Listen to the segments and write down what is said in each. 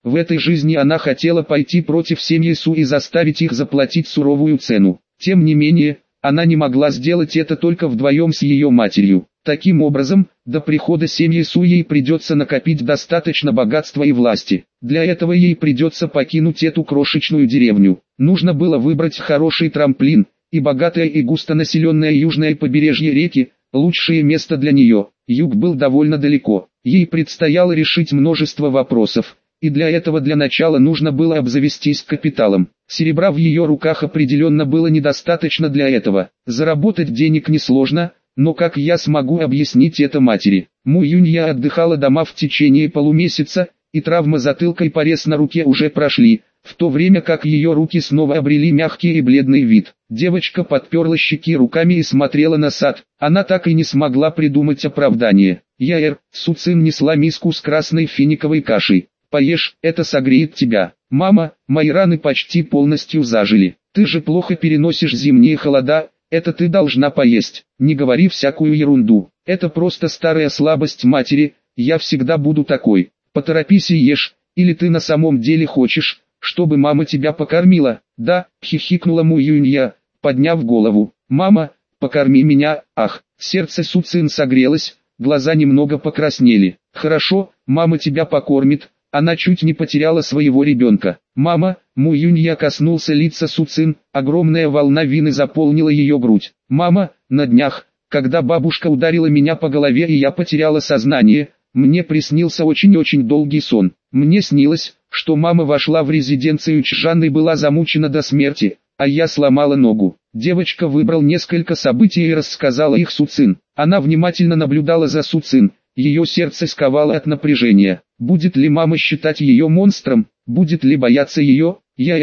В этой жизни она хотела пойти против семьи Су и заставить их заплатить суровую цену. Тем не менее, она не могла сделать это только вдвоем с ее матерью. Таким образом, до прихода семьи Су ей придется накопить достаточно богатства и власти. Для этого ей придется покинуть эту крошечную деревню. Нужно было выбрать хороший трамплин, и богатое и густонаселенное южное побережье реки – лучшее место для нее. Юг был довольно далеко. Ей предстояло решить множество вопросов, и для этого для начала нужно было обзавестись капиталом. Серебра в ее руках определенно было недостаточно для этого. Заработать денег несложно, но как я смогу объяснить это матери? Му Юнья отдыхала дома в течение полумесяца, и травма затылка и порез на руке уже прошли, в то время как ее руки снова обрели мягкий и бледный вид. Девочка подперла щеки руками и смотрела на сад. Она так и не смогла придумать оправдание. Су Цин несла миску с красной финиковой кашей. «Поешь, это согреет тебя. Мама, мои раны почти полностью зажили. Ты же плохо переносишь зимние холода, это ты должна поесть. Не говори всякую ерунду. Это просто старая слабость матери, я всегда буду такой. Поторопись и ешь, или ты на самом деле хочешь, чтобы мама тебя покормила?» «Да», хихикнула Му Юнья, подняв голову. «Мама, покорми меня». Ах, сердце Су Цин согрелось, глаза немного покраснели. «Хорошо, мама тебя покормит». Она чуть не потеряла своего ребенка. «Мама», Му Юнья коснулся лица Су Цин, огромная волна вины заполнила ее грудь. «Мама, на днях, когда бабушка ударила меня по голове и я потеряла сознание, мне приснился очень-очень долгий сон. Мне снилось, что мама вошла в резиденцию Чжан и была замучена до смерти, а я сломала ногу». Девочка выбрал несколько событий и рассказала их Су Цин. Она внимательно наблюдала за Су Цин. Ее сердце сковало от напряжения. Будет ли мама считать ее монстром? Будет ли бояться ее?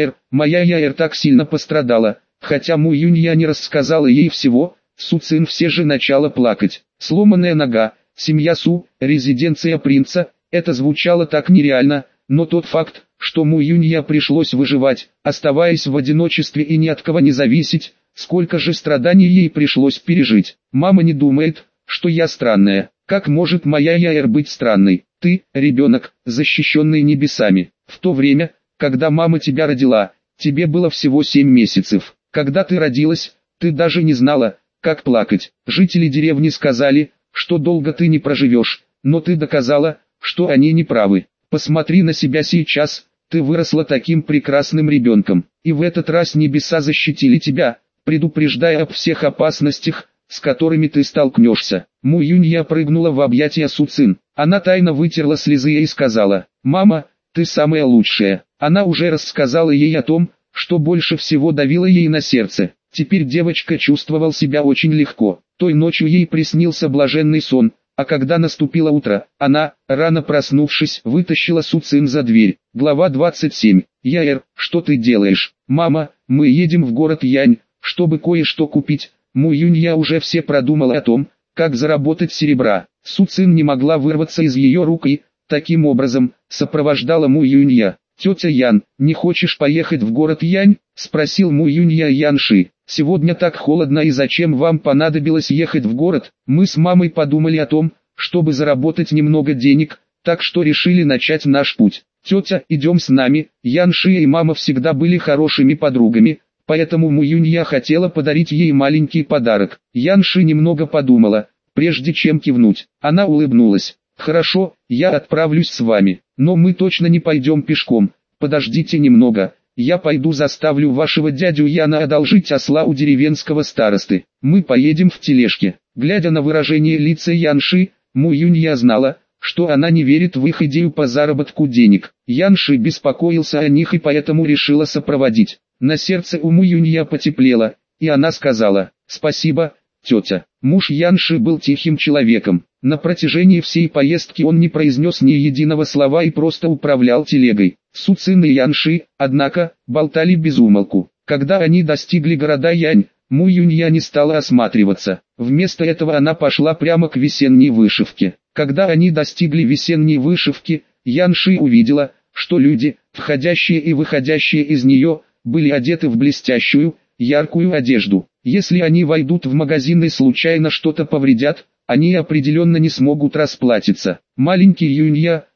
Моя так сильно пострадала. Хотя Му Юнья не рассказала ей всего, Су Цин все же начала плакать. Сломанная нога, семья Су, резиденция принца, это звучало так нереально, но тот факт, что Му Юнья пришлось выживать, оставаясь в одиночестве и ни от кого не зависеть, сколько же страданий ей пришлось пережить. Мама не думает, что я странная. Как может моя быть странной? Ты, ребенок, защищенный небесами. В то время, когда мама тебя родила, тебе было всего 7 месяцев. Когда ты родилась, ты даже не знала, как плакать. Жители деревни сказали, что долго ты не проживешь, но ты доказала, что они не правы. Посмотри на себя сейчас, ты выросла таким прекрасным ребенком. И в этот раз небеса защитили тебя, предупреждая об всех опасностях, с которыми ты столкнешься. Му Юнья прыгнула в объятия Су Цин. Она тайно вытерла слезы и сказала: «Мама, ты самая лучшая». Она уже рассказала ей о том, что больше всего давило ей на сердце. Теперь девочка чувствовала себя очень легко. Той ночью ей приснился блаженный сон, а когда наступило утро, она, рано проснувшись, вытащила Су Цин за дверь. Глава 27. Что ты делаешь? Мама, мы едем в город Янь, чтобы кое-что купить. Му Юнья уже все продумала о том, как заработать серебра. Су Цин не могла вырваться из ее рук и, таким образом, сопровождала Му Юнья. «Тетя Ян, не хочешь поехать в город Янь?» – спросил Му Юнья Янши. «Сегодня так холодно, и зачем вам понадобилось ехать в город? Мы с мамой подумали о том, чтобы заработать немного денег, так что решили начать наш путь. Тетя, идем с нами». Янши и мама всегда были хорошими подругами, поэтому Му Юнья хотела подарить ей маленький подарок. Янши немного подумала, прежде чем кивнуть. Она улыбнулась. «Хорошо, я отправлюсь с вами, но мы точно не пойдем пешком. Подождите немного, я пойду заставлю вашего дядю Яна одолжить осла у деревенского старосты. Мы поедем в тележке». Глядя на выражение лица Янши, Му Юнья знала, что она не верит в их идею по заработку денег. Янши беспокоился о них и поэтому решила сопроводить. На сердце у Му Юнья потеплело, и она сказала: «Спасибо, тетя». Муж Янши был тихим человеком. На протяжении всей поездки он не произнес ни единого слова и просто управлял телегой. Су Цин и Янши, однако, болтали без умолку. Когда они достигли города Янь, Му Юнья не стала осматриваться. Вместо этого она пошла прямо к весенней вышивке. Когда они достигли весенней вышивки, Янши увидела, что люди, входящие и выходящие из нее, были одеты в блестящую, яркую одежду. Если они войдут в магазин и случайно что-то повредят, они определенно не смогут расплатиться. Маленький Юнья,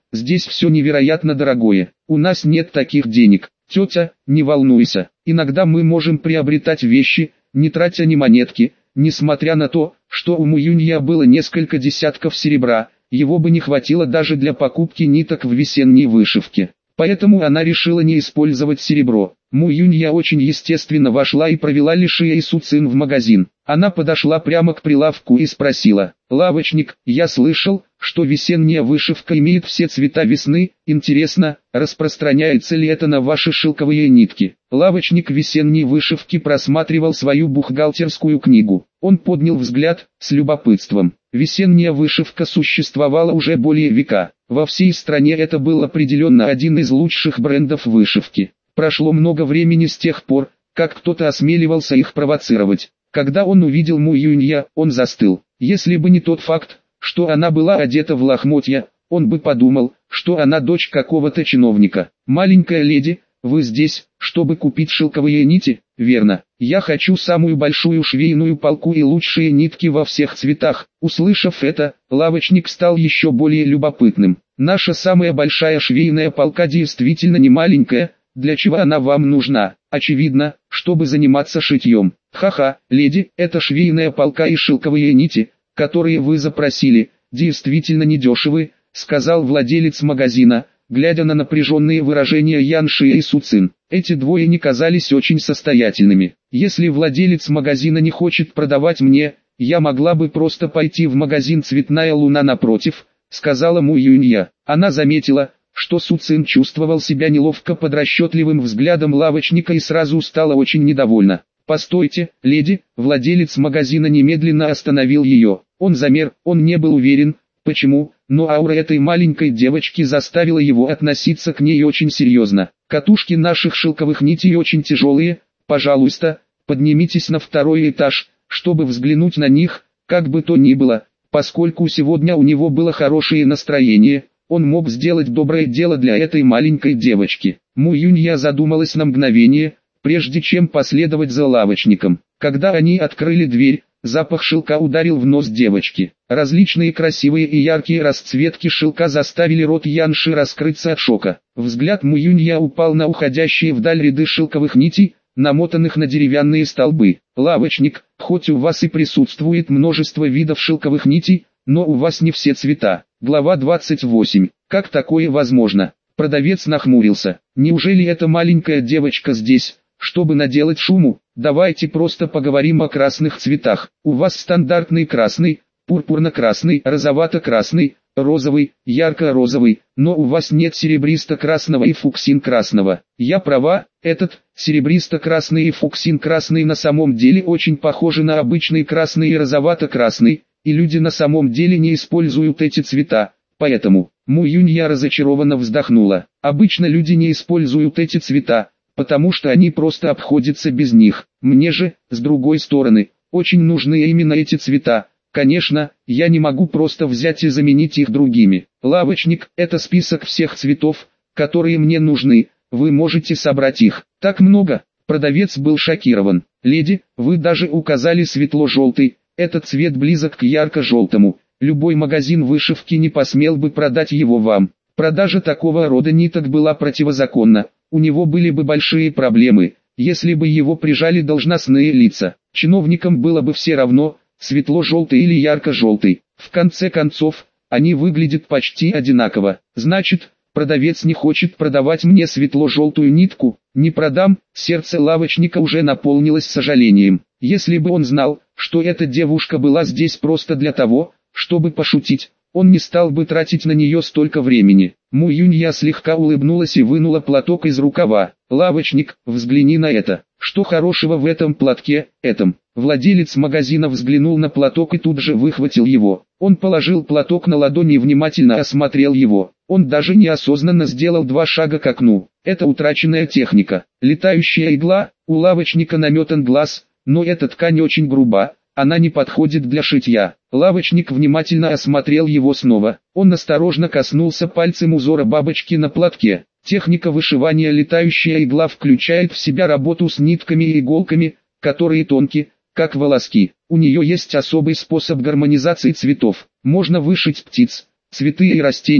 здесь все невероятно дорогое. У нас нет таких денег. Тетя, не волнуйся, иногда мы можем приобретать вещи, не тратя ни монетки, несмотря на то, что у Муюнья было несколько десятков серебра, его бы не хватило даже для покупки ниток в весенней вышивке. Поэтому она решила не использовать серебро. Муюнья очень естественно вошла и провела Ли Ши и Су Цин в магазин. Она подошла прямо к прилавку и спросила: «Лавочник, я слышал, что весенняя вышивка имеет все цвета весны, интересно, распространяется ли это на ваши шелковые нитки?» Лавочник весенней вышивки просматривал свою бухгалтерскую книгу. Он поднял взгляд, с любопытством. Весенняя вышивка существовала уже более века. Во всей стране это был определенно один из лучших брендов вышивки. Прошло много времени с тех пор, как кто-то осмеливался их провоцировать. Когда он увидел Му Юнья, он застыл. Если бы не тот факт, что она была одета в лохмотья, он бы подумал, что она дочь какого-то чиновника. «Маленькая леди, вы здесь, чтобы купить шелковые нити?» «Верно. Я хочу самую большую швейную палку и лучшие нитки во всех цветах». Услышав это, лавочник стал еще более любопытным. «Наша самая большая швейная палка действительно не маленькая. Для чего она вам нужна?» «Очевидно, чтобы заниматься шитьем». «Ха-ха, леди, это швейная палка и шелковые нити, которые вы запросили, действительно недешевы», сказал владелец магазина, глядя на напряженные выражения Ян Ши и Су Цин. Эти двое не казались очень состоятельными. «Если владелец магазина не хочет продавать мне, я могла бы просто пойти в магазин «Цветная луна» напротив», сказала Му Юнья. Она заметила, что Су Цин чувствовал себя неловко под расчетливым взглядом лавочника и сразу стала очень недовольна. «Постойте, леди», владелец магазина немедленно остановил ее. Он замер, он не был уверен, почему, но аура этой маленькой девочки заставила его относиться к ней очень серьезно. «Катушки наших шелковых нитей очень тяжелые, пожалуйста, поднимитесь на второй этаж, чтобы взглянуть на них», как бы то ни было, поскольку сегодня у него было хорошее настроение, он мог сделать доброе дело для этой маленькой девочки. Му Юнья задумалась на мгновение, прежде чем последовать за лавочником. Когда они открыли дверь, запах шелка ударил в нос девочки. Различные красивые и яркие расцветки шелка заставили рот Ян Ши раскрыться от шока. Взгляд Му Юнья упал на уходящие вдаль ряды шелковых нитей, намотанных на деревянные столбы. «Лавочник, хоть у вас и присутствует множество видов шелковых нитей, но у вас не все цвета». Глава 28. Как такое возможно? Продавец нахмурился. «Неужели эта маленькая девочка здесь, чтобы наделать шуму? Давайте просто поговорим о красных цветах. У вас стандартный красный, пурпурно-красный, розовато-красный, розовый, ярко-розовый, но у вас нет серебристо-красного и фуксин-красного. Я права, этот серебристо-красный и фуксин-красный на самом деле очень похожи на обычный красный и розовато-красный, и люди на самом деле не используют эти цвета, поэтому». Му Юнья разочарованно вздохнула. «Обычно люди не используют эти цвета, потому что они просто обходятся без них. Мне же, с другой стороны, очень нужны именно эти цвета. Конечно, я не могу просто взять и заменить их другими. Лавочник, это список всех цветов, которые мне нужны, вы можете собрать их». «Так много?» Продавец был шокирован. «Леди, вы даже указали светло-желтый, этот цвет близок к ярко-желтому. Любой магазин вышивки не посмел бы продать его вам. Продажа такого рода ниток была противозаконна. У него были бы большие проблемы, если бы его прижали должностные лица. Чиновникам было бы все равно, светло-желтый или ярко-желтый. В конце концов, они выглядят почти одинаково. Значит, продавец не хочет продавать мне светло-желтую нитку. Не продам». Сердце лавочника уже наполнилось сожалением. Если бы он знал, что эта девушка была здесь просто для того, чтобы пошутить, он не стал бы тратить на нее столько времени. Му Юнья слегка улыбнулась и вынула платок из рукава. «Лавочник, взгляни на это. Что хорошего в этом платке, этом?» Владелец магазина взглянул на платок и тут же выхватил его. Он положил платок на ладони и внимательно осмотрел его. Он даже неосознанно сделал 2 шага к окну. Это утраченная техника. Летающая игла, у лавочника наметан глаз, но эта ткань очень груба. Она не подходит для шитья. Лавочник внимательно осмотрел его снова. Он осторожно коснулся пальцем узора бабочки на платке. Техника вышивания «Летающая игла» включает в себя работу с нитками и иголками, которые тонкие, как волоски. У нее есть особый способ гармонизации цветов. Можно вышить птиц, цветы и растения,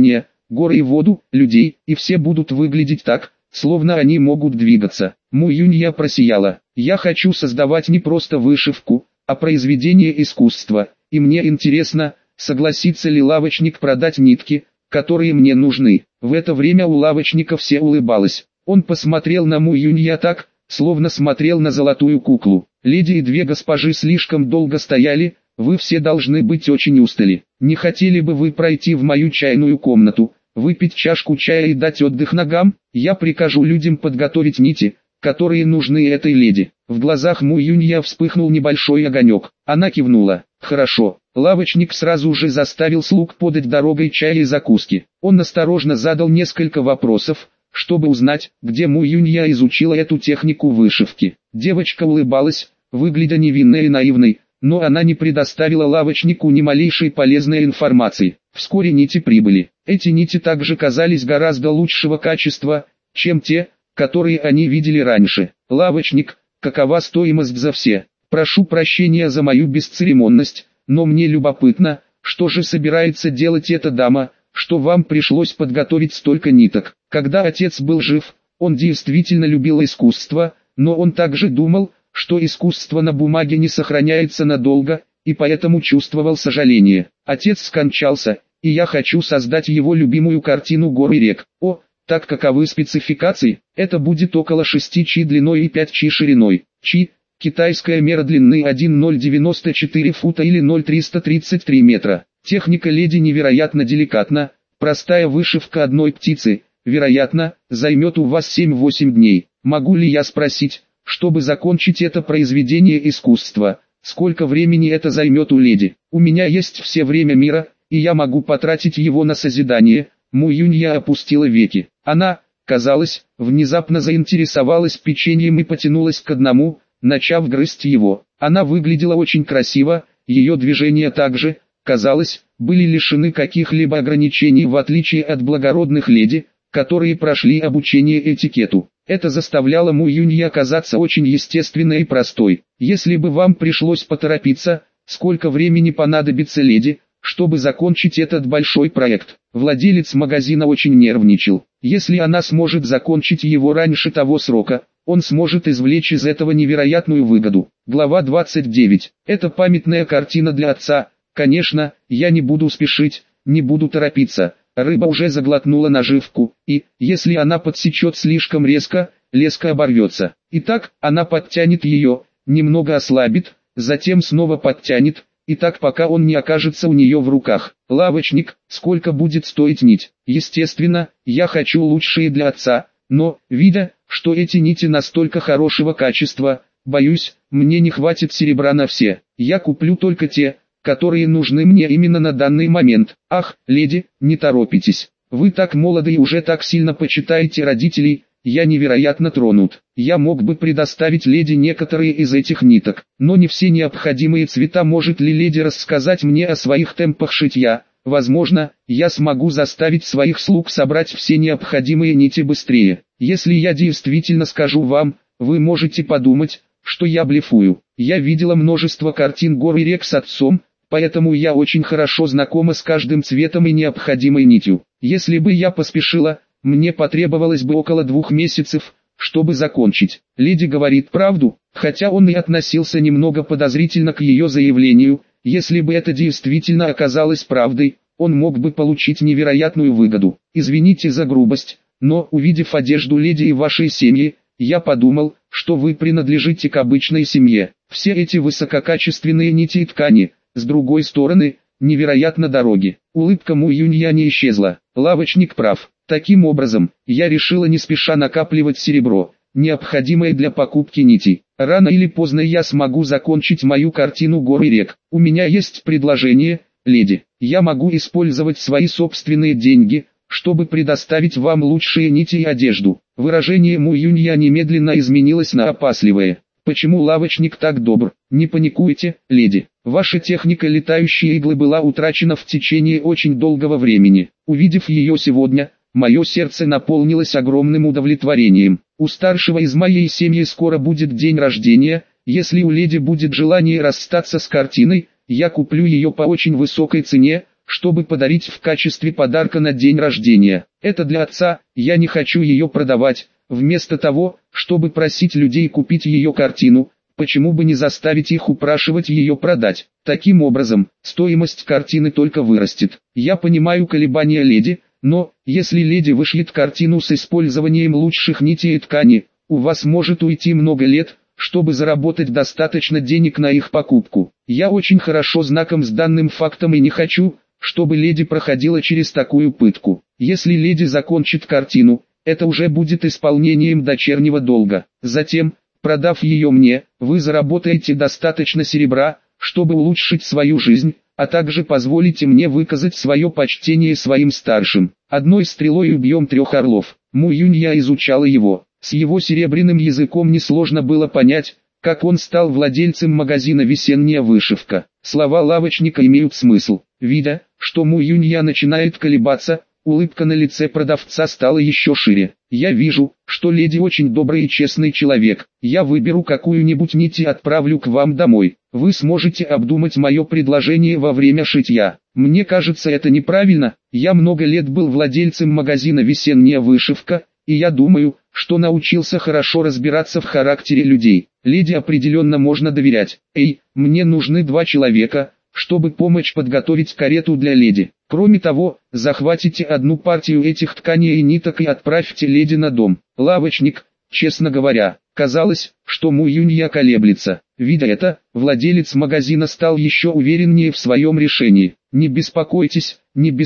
горы и воду, людей, и все будут выглядеть так, словно они могут двигаться. Му Юнья просияла. Я хочу создавать не просто вышивку, а произведение искусства, и мне интересно, согласится ли лавочник продать нитки, которые мне нужны. В это время у лавочника все улыбалось. Он посмотрел на Му Юнья так, словно смотрел на золотую куклу. Леди и две госпожи слишком долго стояли, вы все должны быть очень устали. Не хотели бы вы пройти в мою чайную комнату, выпить чашку чая и дать отдых ногам? Я прикажу людям подготовить нити, которые нужны этой леди. В глазах Му Юнья вспыхнул небольшой огонек. Она кивнула. Хорошо. Лавочник сразу же заставил слуг подать дорогой чай и закуски. Он осторожно задал несколько вопросов, чтобы узнать, где Му Юнья изучила эту технику вышивки. Девочка улыбалась, выглядя невинной и наивной, но она не предоставила лавочнику ни малейшей полезной информации. Вскоре нити прибыли. Эти нити также казались гораздо лучшего качества, чем те, которые они видели раньше. Лавочник, какова стоимость за все? Прошу прощения за мою бесцеремонность, но мне любопытно, что же собирается делать эта дама, что вам пришлось подготовить столько ниток. Когда отец был жив, он действительно любил искусство, но он также думал, что искусство на бумаге не сохраняется надолго, и поэтому чувствовал сожаление. Отец скончался, и я хочу создать его любимую картину гор и рек. О, так каковы спецификации? Это будет около 6 чи длиной и 5 чи шириной. Чи – китайская мера длины 1,094 фута или 0,333 метра. Техника леди невероятно деликатна, простая вышивка одной птицы, вероятно, займет у вас 7-8 дней. Могу ли я спросить, чтобы закончить это произведение искусства, сколько времени это займет у леди? У меня есть все время мира, и я могу потратить его на созидание. Му Юнья опустила веки. Она, казалось, внезапно заинтересовалась печеньем и потянулась к одному, начав грызть его. Она выглядела очень красиво, ее движения также, казалось, были лишены каких-либо ограничений в отличие от благородных леди, которые прошли обучение этикету. Это заставляло Му Юнья казаться очень естественной и простой. Если бы вам пришлось поторопиться, сколько времени понадобится леди, чтобы закончить этот большой проект? Владелец магазина очень нервничал. Если она сможет закончить его раньше того срока, он сможет извлечь из этого невероятную выгоду. Глава 29. Это памятная картина для отца. Конечно, я не буду спешить, не буду торопиться. Рыба уже заглотнула наживку, и, если она подсечет слишком резко, леска оборвется. Итак, она подтянет ее, немного ослабит, затем снова подтянет, и так пока он не окажется у нее в руках. Лавочник, сколько будет стоить нить? Естественно, я хочу лучшие для отца, но, видя, что эти нити настолько хорошего качества, боюсь, мне не хватит серебра на все. Я куплю только те, которые нужны мне именно на данный момент. Ах, леди, не торопитесь. Вы так молоды и уже так сильно почитаете родителей, я невероятно тронут. Я мог бы предоставить леди некоторые из этих ниток, но не все необходимые цвета. Может ли леди рассказать мне о своих темпах шитья? Возможно, я смогу заставить своих слуг собрать все необходимые нити быстрее. Если я действительно скажу вам, вы можете подумать, что я блефую. Я видела множество картин гор и рек с отцом, поэтому я очень хорошо знакома с каждым цветом и необходимой нитью. Если бы я поспешила, мне потребовалось бы около 2 месяцев, чтобы закончить. Леди говорит правду, хотя он и относился немного подозрительно к ее заявлению. Если бы это действительно оказалось правдой, он мог бы получить невероятную выгоду. Извините за грубость, но увидев одежду леди и вашей семьи, я подумал, что вы принадлежите к обычной семье. Все эти высококачественные нити и ткани, с другой стороны, невероятно дороги. Улыбка Му Юнья не исчезла. Лавочник прав. Таким образом, я решила не спеша накапливать серебро, необходимое для покупки нитей. Рано или поздно я смогу закончить мою картину гор и рек. У меня есть предложение, леди. Я могу использовать свои собственные деньги, чтобы предоставить вам лучшие нити и одежду. Выражение Му Юнья немедленно изменилось на опасливое. Почему лавочник так добр? Не паникуйте, леди. Ваша техника летающей иглы была утрачена в течение очень долгого времени. Увидев ее сегодня, мое сердце наполнилось огромным удовлетворением. У старшего из моей семьи скоро будет день рождения. Если у леди будет желание расстаться с картиной, я куплю ее по очень высокой цене, чтобы подарить в качестве подарка на день рождения. Это для отца, я не хочу ее продавать. Вместо того, чтобы просить людей купить ее картину, почему бы не заставить их упрашивать ее продать? Таким образом, стоимость картины только вырастет. Я понимаю колебания леди, но, если леди вышьет картину с использованием лучших нитей и ткани, у вас может уйти много лет, чтобы заработать достаточно денег на их покупку. Я очень хорошо знаком с данным фактом и не хочу, чтобы леди проходила через такую пытку. Если леди закончит картину, это уже будет исполнением дочернего долга. Затем, продав ее мне, вы заработаете достаточно серебра, чтобы улучшить свою жизнь, а также позволите мне выказать свое почтение своим старшим. Одной стрелой убьем 3 орлов. Му Юнья изучала его. С его серебряным языком несложно было понять, как он стал владельцем магазина «Весенняя вышивка». Слова лавочника имеют смысл. Видя, что Му Юнья начинает колебаться, улыбка на лице продавца стала еще шире. «Я вижу, что леди очень добрый и честный человек. Я выберу какую-нибудь нить и отправлю к вам домой. Вы сможете обдумать мое предложение во время шитья. Мне кажется, это неправильно. Я много лет был владельцем магазина «Весенняя вышивка», и я думаю, что научился хорошо разбираться в характере людей. Леди определенно можно доверять. Эй, мне нужны 2 человека, чтобы помочь подготовить карету для леди. Кроме того, захватите одну партию этих тканей и ниток и отправьте леди на дом». Лавочник, честно говоря, казалось, что Му Юнья колеблется. Видя это, владелец магазина стал еще увереннее в своем решении. Не беспокойтесь,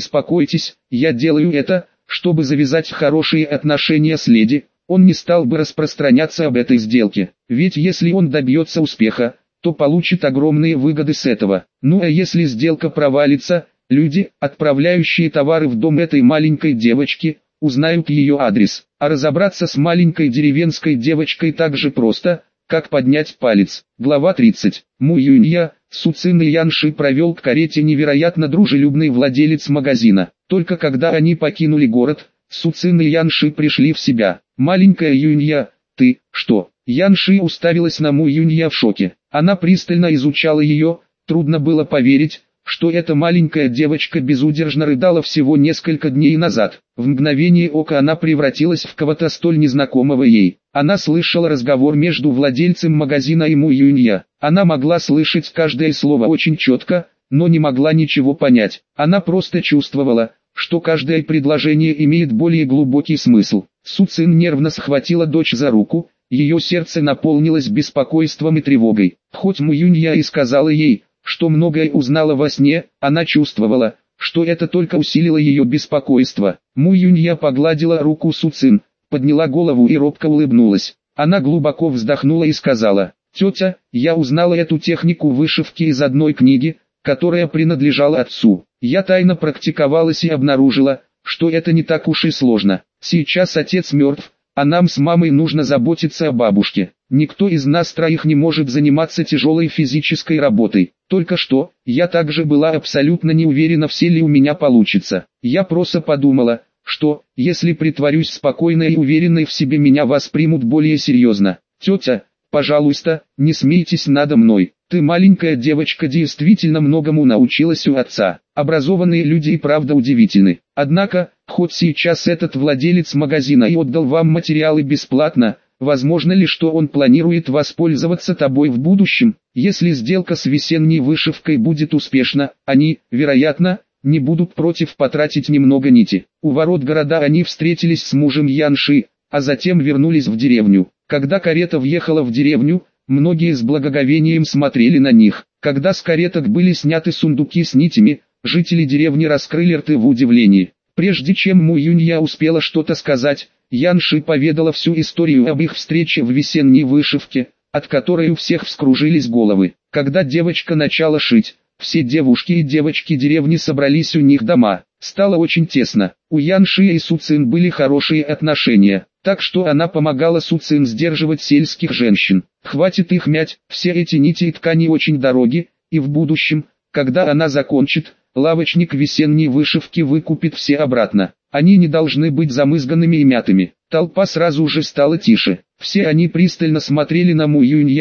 я делаю это, чтобы завязать хорошие отношения с леди». Он не стал бы распространяться об этой сделке, ведь если он добьется успеха, то получит огромные выгоды с этого. Ну а если сделка провалится, люди, отправляющие товары в дом этой маленькой девочки, узнают ее адрес. А разобраться с маленькой деревенской девочкой так же просто, как поднять палец. Глава 30. Му Юнья, Су Цин и Ян Ши провел к карете невероятно дружелюбный владелец магазина. Только когда они покинули город, Су Цин и Ян Ши пришли в себя. «Маленькая Юнья, ты, что?» Ян Ши уставилась на Му Юнья в шоке. Она пристально изучала ее, трудно было поверить, что эта маленькая девочка безудержно рыдала всего несколько дней назад. В мгновение ока она превратилась в кого-то столь незнакомого ей. Она слышала разговор между владельцем магазина и Му Юнья. Она могла слышать каждое слово очень четко, но не могла ничего понять. Она просто чувствовала, что каждое предложение имеет более глубокий смысл. Су Цин нервно схватила дочь за руку, ее сердце наполнилось беспокойством и тревогой. Хоть Му Юнья и сказала ей, что многое узнала во сне, она чувствовала, что это только усилило ее беспокойство. Му Юнья погладила руку Су Цин, подняла голову и робко улыбнулась. Она глубоко вздохнула и сказала: «Тетя, я узнала эту технику вышивки из одной книги, которая принадлежала отцу. Я тайно практиковалась и обнаружила, что это не так уж и сложно. Сейчас отец мертв, а нам с мамой нужно заботиться о бабушке. Никто из нас 3 не может заниматься тяжелой физической работой. Только что, я также была абсолютно не уверена, все ли у меня получится. Я просто подумала, что, если притворюсь спокойной и уверенной в себе, меня воспримут более серьезно. Тетя, пожалуйста, не смейтесь надо мной. Ты, маленькая девочка, действительно многому научилась у отца. Образованные люди и правда удивительны. Однако, хоть сейчас этот владелец магазина и отдал вам материалы бесплатно, возможно ли, что он планирует воспользоваться тобой в будущем? Если сделка с весенней вышивкой будет успешна, они, вероятно, не будут против потратить немного нити». У ворот города они встретились с мужем Ян Ши, а затем вернулись в деревню. Когда карета въехала в деревню, многие с благоговением смотрели на них. Когда с кареток были сняты сундуки с нитями, жители деревни раскрыли рты в удивлении. Прежде чем Му Юнья успела что-то сказать, Ян Ши поведала всю историю об их встрече в весенней вышивке, от которой у всех вскружились головы. Когда девочка начала шить, все девушки и девочки деревни собрались у них дома. Стало очень тесно. У Ян Ши и Су Цин были хорошие отношения, так что она помогала Су Цин сдерживать сельских женщин. Хватит их мять, все эти нити и ткани очень дороги, и в будущем, когда она закончит, лавочник весенней вышивки выкупит все обратно. Они не должны быть замызганными и мятыми. Толпа сразу же стала тише. Все они пристально смотрели на Му Юнья,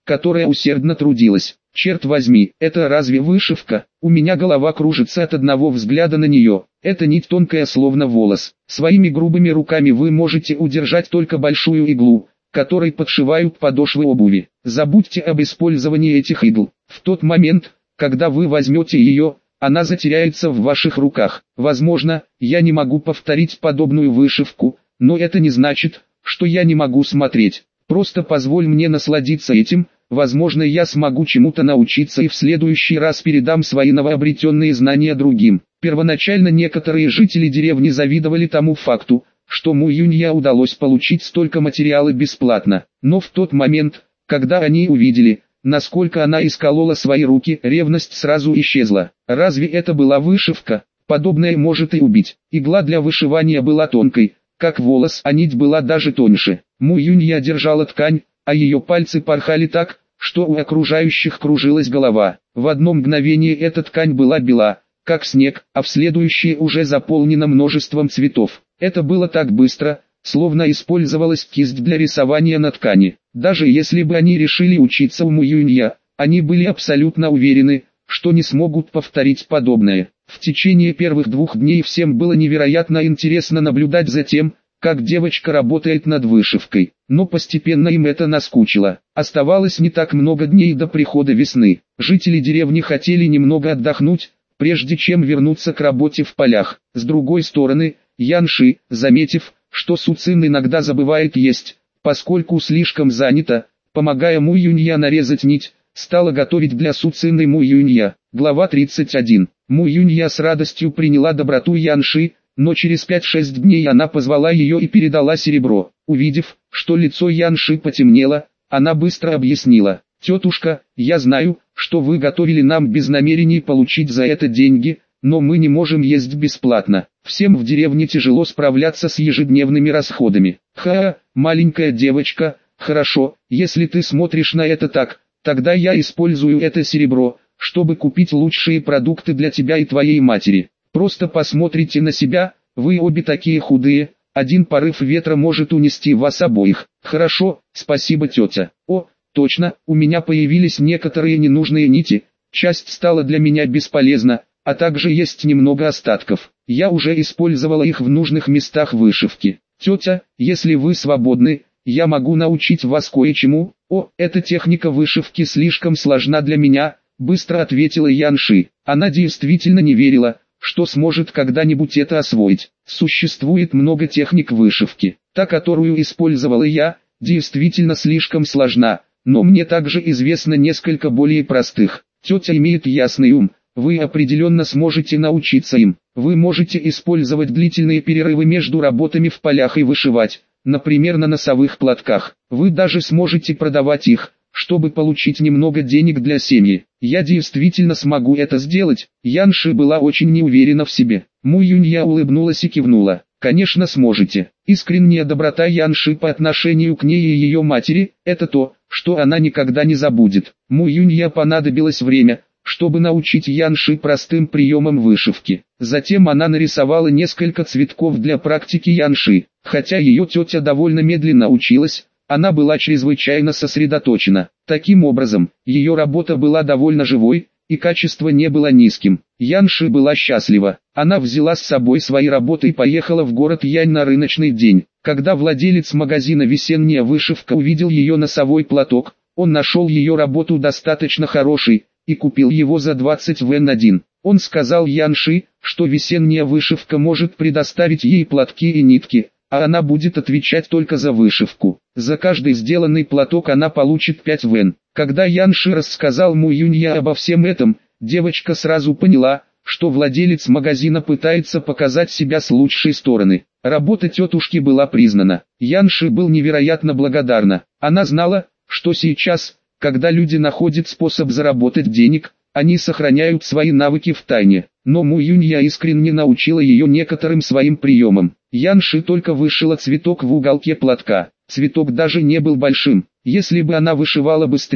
которая усердно трудилась. Черт возьми, это разве вышивка? У меня голова кружится от одного взгляда на нее. Эта нить тонкая словно волос. Своими грубыми руками вы можете удержать только большую иглу, которой подшивают подошвы обуви. Забудьте об использовании этих игл. В тот момент, когда вы возьмете ее, она затеряется в ваших руках. Возможно, я не могу повторить подобную вышивку, но это не значит, что я не могу смотреть. Просто позволь мне насладиться этим. Возможно, я смогу чему-то научиться и в следующий раз передам свои новообретенные знания другим. Первоначально некоторые жители деревни завидовали тому факту, что Му Юнья удалось получить столько материала бесплатно. Но в тот момент, когда они увидели, насколько она исколола свои руки, ревность сразу исчезла. Разве это была вышивка? Подобное может и убить. Игла для вышивания была тонкой, как волос, а нить была даже тоньше. Му Юнья держала ткань, а ее пальцы порхали так, что у окружающих кружилась голова. В одно мгновение эта ткань была бела, как снег, а в следующее уже заполнена множеством цветов. Это было так быстро, словно использовалась кисть для рисования на ткани. Даже если бы они решили учиться у Му Юнья, они были абсолютно уверены, что не смогут повторить подобное. В течение первых 2 дней всем было невероятно интересно наблюдать за тем, как девочка работает над вышивкой, но постепенно им это наскучило. Оставалось не так много дней до прихода весны. Жители деревни хотели немного отдохнуть, прежде чем вернуться к работе в полях. С другой стороны, Ян Ши, заметив, что Су Цин иногда забывает есть, поскольку слишком занята, помогая Му Юнья нарезать нить, стала готовить для Су Цин и Му Юнья. Глава 31. Му Юнья с радостью приняла доброту Ян Ши, но через 5-6 дней она позвала ее и передала серебро. Увидев, что лицо Ян Ши потемнело, она быстро объяснила: «Тетушка, я знаю, что вы готовили нам без намерений получить за это деньги, но мы не можем есть бесплатно. Всем в деревне тяжело справляться с ежедневными расходами». «Ха, маленькая девочка, хорошо, если ты смотришь на это так, тогда я использую это серебро, чтобы купить лучшие продукты для тебя и твоей матери. Просто посмотрите на себя, вы обе такие худые, один порыв ветра может унести вас обоих». «Хорошо, спасибо, тетя». «О, точно, у меня появились некоторые ненужные нити, часть стала для меня бесполезна, а также есть немного остатков. Я уже использовала их в нужных местах вышивки. Тетя, если вы свободны, я могу научить вас кое-чему». «О, эта техника вышивки слишком сложна для меня», быстро ответила Ян Ши. Она действительно не верила, что сможет когда-нибудь это освоить. Существует много техник вышивки. Та, которую использовала я, действительно слишком сложна, но мне также известно несколько более простых. Тетя имеет ясный ум, вы определенно сможете научиться им. Вы можете использовать длительные перерывы между работами в полях и вышивать, например, на носовых платках. Вы даже сможете продавать их, чтобы получить немного денег для семьи. Я действительно смогу это сделать». Ян Ши была очень неуверена в себе. Му Юнья улыбнулась и кивнула. «Конечно сможете». Искренняя доброта Ян Ши по отношению к ней и ее матери – это то, что она никогда не забудет. Му Юнья понадобилось время, чтобы научить Ян Ши простым приемам вышивки. Затем она нарисовала несколько цветков для практики Ян Ши. Хотя ее тетя довольно медленно училась, она была чрезвычайно сосредоточена. Таким образом, ее работа была довольно живой, и качество не было низким. Ян Ши была счастлива. Она взяла с собой свои работы и поехала в город Янь на рыночный день. Когда владелец магазина «Весенняя вышивка» увидел ее носовой платок, он нашел ее работу достаточно хорошей, и купил его за 20 вен-1. Он сказал Ян Ши, что весенняя вышивка может предоставить ей платки и нитки, а она будет отвечать только за вышивку. За каждый сделанный платок она получит 5 вен. Когда Ян Ши рассказал Му Юнья обо всем этом, девочка сразу поняла, что владелец магазина пытается показать себя с лучшей стороны. Работа тетушки была признана. Ян Ши был невероятно благодарна. Она знала, что сейчас, когда люди находят способ заработать денег, они сохраняют свои навыки в тайне. Но Му Юнья искренне научила ее некоторым своим приемам. Ян Ши только вышила цветок в уголке платка. Цветок даже не был большим. Если бы она вышивала быстрее,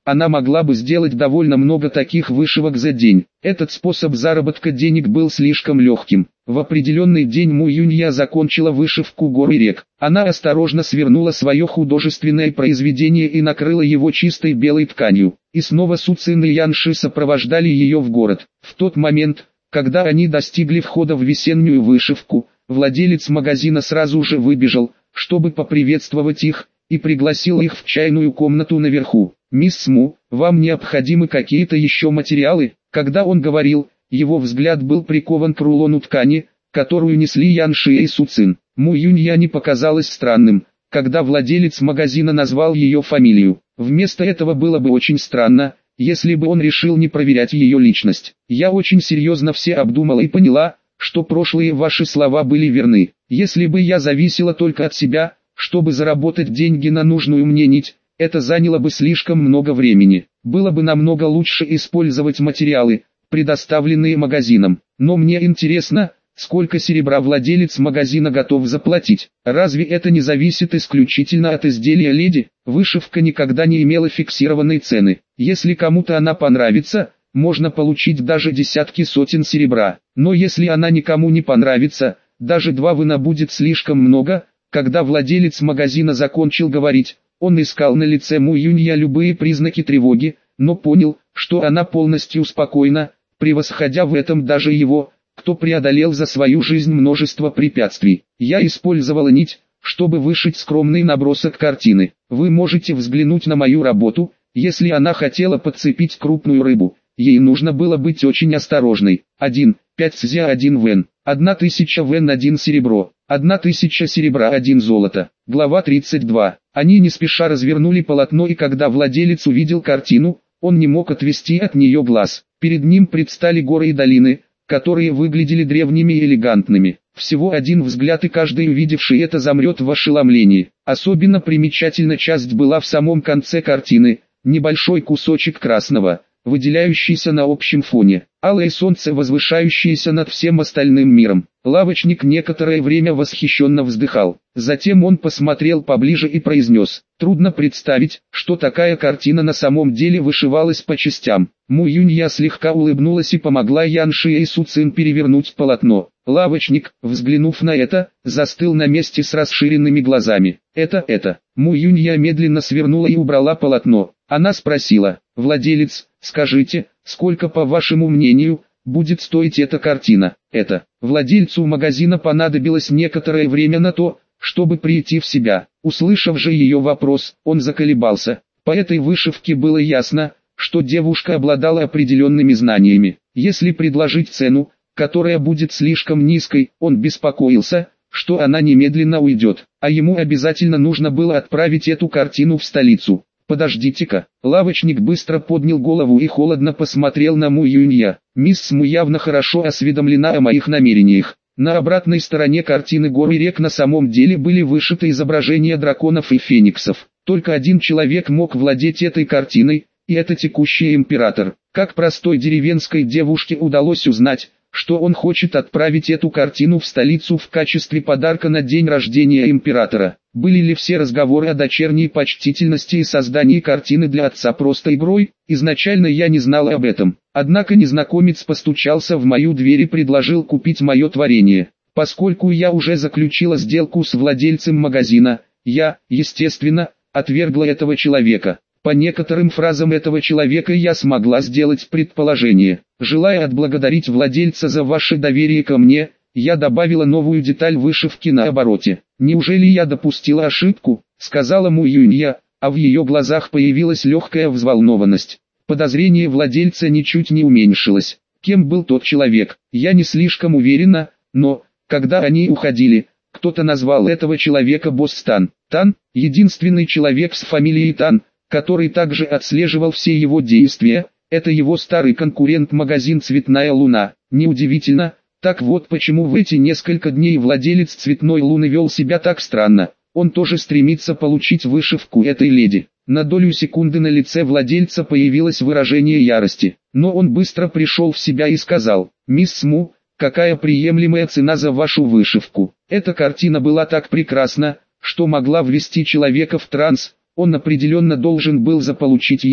она могла бы сделать довольно много таких вышивок за день. Этот способ заработка денег был слишком легким. В определенный день Му Юнья закончила вышивку гор и рек. Она осторожно свернула свое художественное произведение и накрыла его чистой белой тканью. И снова Су Цин и Янши сопровождали ее в город. В тот момент, когда они достигли входа в весеннюю вышивку, владелец магазина сразу же выбежал, чтобы поприветствовать их, и пригласил их в чайную комнату наверху. «Мисс Му, вам необходимы какие-то еще материалы?» Когда он говорил, его взгляд был прикован к рулону ткани, которую несли Янши и Су Цин. Му Юнья не показалось странным, когда владелец магазина назвал ее фамилию. Вместо этого было бы очень странно, если бы он решил не проверять ее личность. «Я очень серьезно все обдумала и поняла, что прошлые ваши слова были верны. Если бы я зависела только от себя, чтобы заработать деньги на нужную мне нить, это заняло бы слишком много времени. Было бы намного лучше использовать материалы, предоставленные магазином. Но мне интересно, сколько серебра владелец магазина готов заплатить. Разве это не зависит исключительно от изделия леди? Вышивка никогда не имела фиксированной цены. Если кому-то она понравится, можно получить даже десятки сотен серебра. Но если она никому не понравится, даже 2 вына будет слишком много. Когда владелец магазина закончил говорить, он искал на лице Му Юнья любые признаки тревоги, но понял, что она полностью спокойна, превосходя в этом даже его, кто преодолел за свою жизнь множество препятствий. «Я использовала нить, чтобы вышить скромный набросок картины. Вы можете взглянуть на мою работу, если она хотела подцепить крупную рыбу. Ей нужно было быть очень осторожной. 1,5 цзя 1 вен, 1000 вен 1 серебро, 1000 серебра 1 золото». Глава 32. Они не спеша развернули полотно, и когда владелец увидел картину, он не мог отвести от нее глаз. Перед ним предстали горы и долины, которые выглядели древними и элегантными. Всего один взгляд, и каждый увидевший это замрет в ошеломлении. Особенно примечательна часть была в самом конце картины, небольшой кусочек красного, выделяющийся на общем фоне, алое солнце, возвышающееся над всем остальным миром. Лавочник некоторое время восхищенно вздыхал. Затем он посмотрел поближе и произнес: «Трудно представить, что такая картина на самом деле вышивалась по частям». Му Юнья слегка улыбнулась и помогла Янши и Су Цин перевернуть полотно. Лавочник, взглянув на это, застыл на месте с расширенными глазами. Это. Му Юнья медленно свернула и убрала полотно. Она спросила: «Владелец, скажите, сколько, по вашему мнению, будет стоить эта картина?» Владельцу магазина понадобилось некоторое время на то, чтобы прийти в себя. Услышав же ее вопрос, он заколебался. По этой вышивке было ясно, что девушка обладала определенными знаниями. Если предложить цену, которая будет слишком низкой, он беспокоился, что она немедленно уйдет, а ему обязательно нужно было отправить эту картину в столицу. «Подождите-ка». Лавочник быстро поднял голову и холодно посмотрел на Му Юнья. «Мисс Му явно хорошо осведомлена о моих намерениях. На обратной стороне картины гор и рек на самом деле были вышиты изображения драконов и фениксов. Только один человек мог владеть этой картиной, и это текущий император. Как простой деревенской девушке удалось узнать, что он хочет отправить эту картину в столицу в качестве подарка на день рождения императора? Были ли все разговоры о дочерней почтительности и создании картины для отца просто игрой? Изначально я не знал об этом. Однако незнакомец постучался в мою дверь и предложил купить мое творение. Поскольку я уже заключила сделку с владельцем магазина, я, естественно, отвергла этого человека. По некоторым фразам этого человека я смогла сделать предположение. Желая отблагодарить владельца за ваше доверие ко мне, я добавила новую деталь вышивки на обороте. «Неужели я допустила ошибку?» — сказала Му Юнья, а в ее глазах появилась легкая взволнованность. Подозрение владельца ничуть не уменьшилось. Кем был тот человек, я не слишком уверена, но, когда они уходили, кто-то назвал этого человека босс Тан. Тан — единственный человек с фамилией Тан, который также отслеживал все его действия. Это его старый конкурент магазин «Цветная луна». Неудивительно. Так вот почему в эти несколько дней владелец «Цветной луны» вел себя так странно. Он тоже стремится получить вышивку этой леди. На долю секунды на лице владельца появилось выражение ярости. Но он быстро пришел в себя и сказал: «Мисс Му, какая приемлемая цена за вашу вышивку». Эта картина была так прекрасна, что могла ввести человека в транс. Он определенно должен был заполучить ее.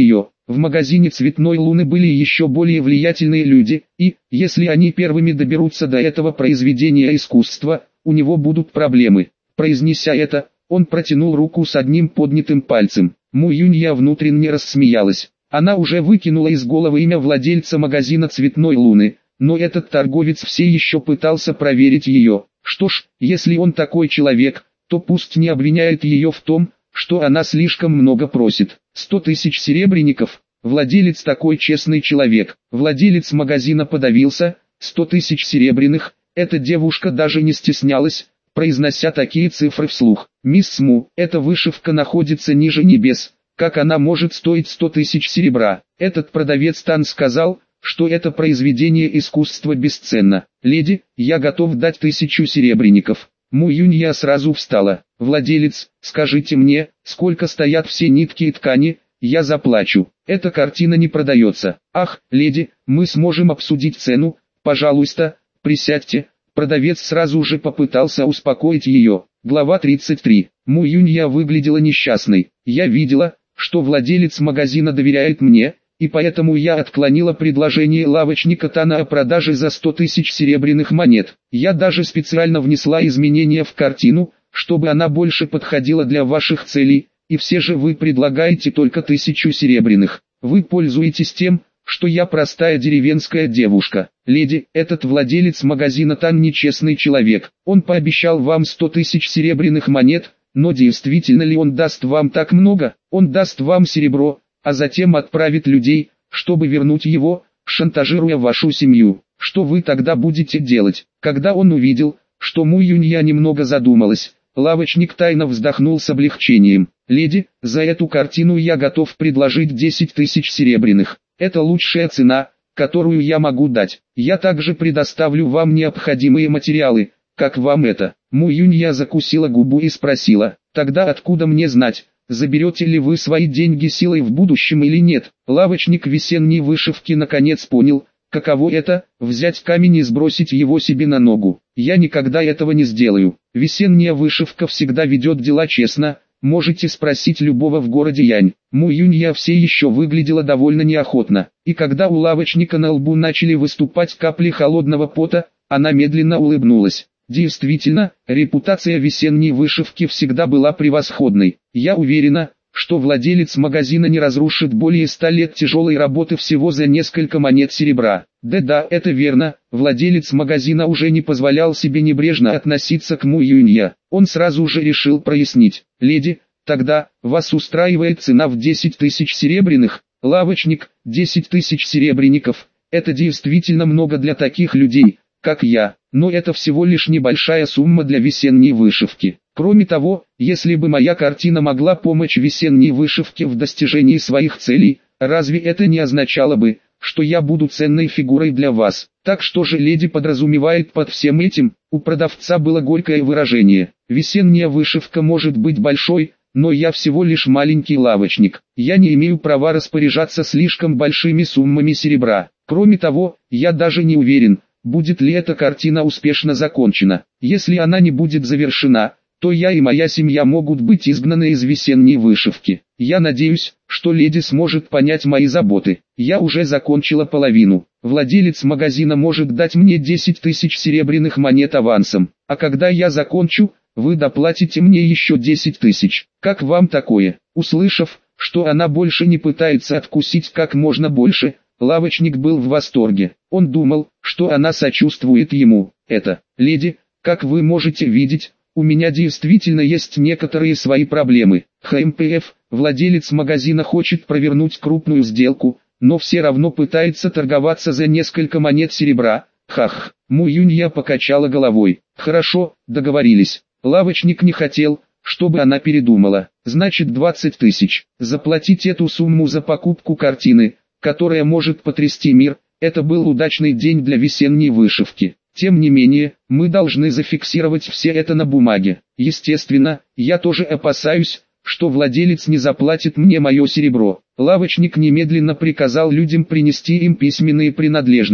В магазине «Цветной Луны» были еще более влиятельные люди, и, если они первыми доберутся до этого произведения искусства, у него будут проблемы. Произнеся это, он протянул руку с одним поднятым пальцем. Му Юнья внутренне рассмеялась. Она уже выкинула из головы имя владельца магазина «Цветной Луны», но этот торговец все еще пытался проверить ее. Что ж, если он такой человек, то пусть не обвиняет ее в том, что она слишком много просит. 100 тысяч серебряников. Владелец такой честный человек. Владелец магазина подавился. 100 тысяч серебряных. Эта девушка даже не стеснялась, произнося такие цифры вслух. «Мисс Му, эта вышивка находится ниже небес. Как она может стоить 100 тысяч серебра?» Этот продавец Тан сказал, что это произведение искусства бесценно. «Леди, я готов дать 1000 серебряников». Му Юнья сразу встала. «Владелец, скажите мне, сколько стоят все нитки и ткани, я заплачу. Эта картина не продается». «Ах, леди, мы сможем обсудить цену, пожалуйста, присядьте». Продавец сразу же попытался успокоить ее. Глава 33. Му Юнья выглядела несчастной. «Я видела, что владелец магазина доверяет мне, и поэтому я отклонила предложение лавочника Тана о продаже за 100 тысяч серебряных монет. Я даже специально внесла изменения в картину, чтобы она больше подходила для ваших целей, и все же вы предлагаете только 1000 серебряных. Вы пользуетесь тем, что я простая деревенская девушка. Леди, этот владелец магазина Тан нечестный человек. Он пообещал вам 100 тысяч серебряных монет, но действительно ли он даст вам так много? Он даст вам серебро, а затем отправит людей, чтобы вернуть его, шантажируя вашу семью. Что вы тогда будете делать?» Когда он увидел, что Му Юнья немного задумалась, лавочник тайно вздохнул с облегчением. «Леди, за эту картину я готов предложить 10 тысяч серебряных. Это лучшая цена, которую я могу дать. Я также предоставлю вам необходимые материалы. Как вам это?» Му Юнья закусила губу и спросила: «Тогда откуда мне знать, заберете ли вы свои деньги силой в будущем или нет?» Лавочник весенней вышивки наконец понял, каково это – взять камень и сбросить его себе на ногу. «Я никогда этого не сделаю. Весенняя вышивка всегда ведет дела честно, можете спросить любого в городе Янь». Му Юнья все еще выглядела довольно неохотно, и когда у лавочника на лбу начали выступать капли холодного пота, она медленно улыбнулась. Действительно, репутация весенней вышивки всегда была превосходной. «Я уверена, что владелец магазина не разрушит более 100 лет тяжелой работы всего за несколько монет серебра». Да, это верно. Владелец магазина уже не позволял себе небрежно относиться к Му Юнья. Он сразу же решил прояснить: «Леди, тогда, вас устраивает цена в 10 тысяч серебряных?» Лавочник: 10 тысяч серебряников. Это действительно много для таких людей, как я, но это всего лишь небольшая сумма для весенней вышивки. Кроме того, если бы моя картина могла помочь весенней вышивке в достижении своих целей, разве это не означало бы, что я буду ценной фигурой для вас? Так что же леди подразумевает под всем этим?» У продавца было горькое выражение. «Весенняя вышивка может быть большой, но я всего лишь маленький лавочник. Я не имею права распоряжаться слишком большими суммами серебра. Кроме того, я даже не уверен, будет ли эта картина успешно закончена. Если она не будет завершена, то я и моя семья могут быть изгнаны из весенней вышивки. Я надеюсь, что леди сможет понять мои заботы. Я уже закончила половину. Владелец магазина может дать мне 10 тысяч серебряных монет авансом, а когда я закончу, вы доплатите мне еще 10 тысяч. Как вам такое?» Услышав, что она больше не пытается откусить как можно больше, лавочник был в восторге. Он думал, что она сочувствует ему. «Леди, как вы можете видеть, у меня действительно есть некоторые свои проблемы. ХМПФ, владелец магазина, хочет провернуть крупную сделку, но все равно пытается торговаться за несколько монет серебра. Хах». Му Юнья покачала головой. «Хорошо, договорились». Лавочник не хотел, чтобы она передумала. «Значит 20 тысяч. Заплатить эту сумму за покупку картины, которая может потрясти мир». Это был удачный день для весенней вышивки. Тем не менее, мы должны зафиксировать все это на бумаге. Естественно, я тоже опасаюсь, что владелец не заплатит мне мое серебро. Лавочник немедленно приказал людям принести им письменные принадлежности.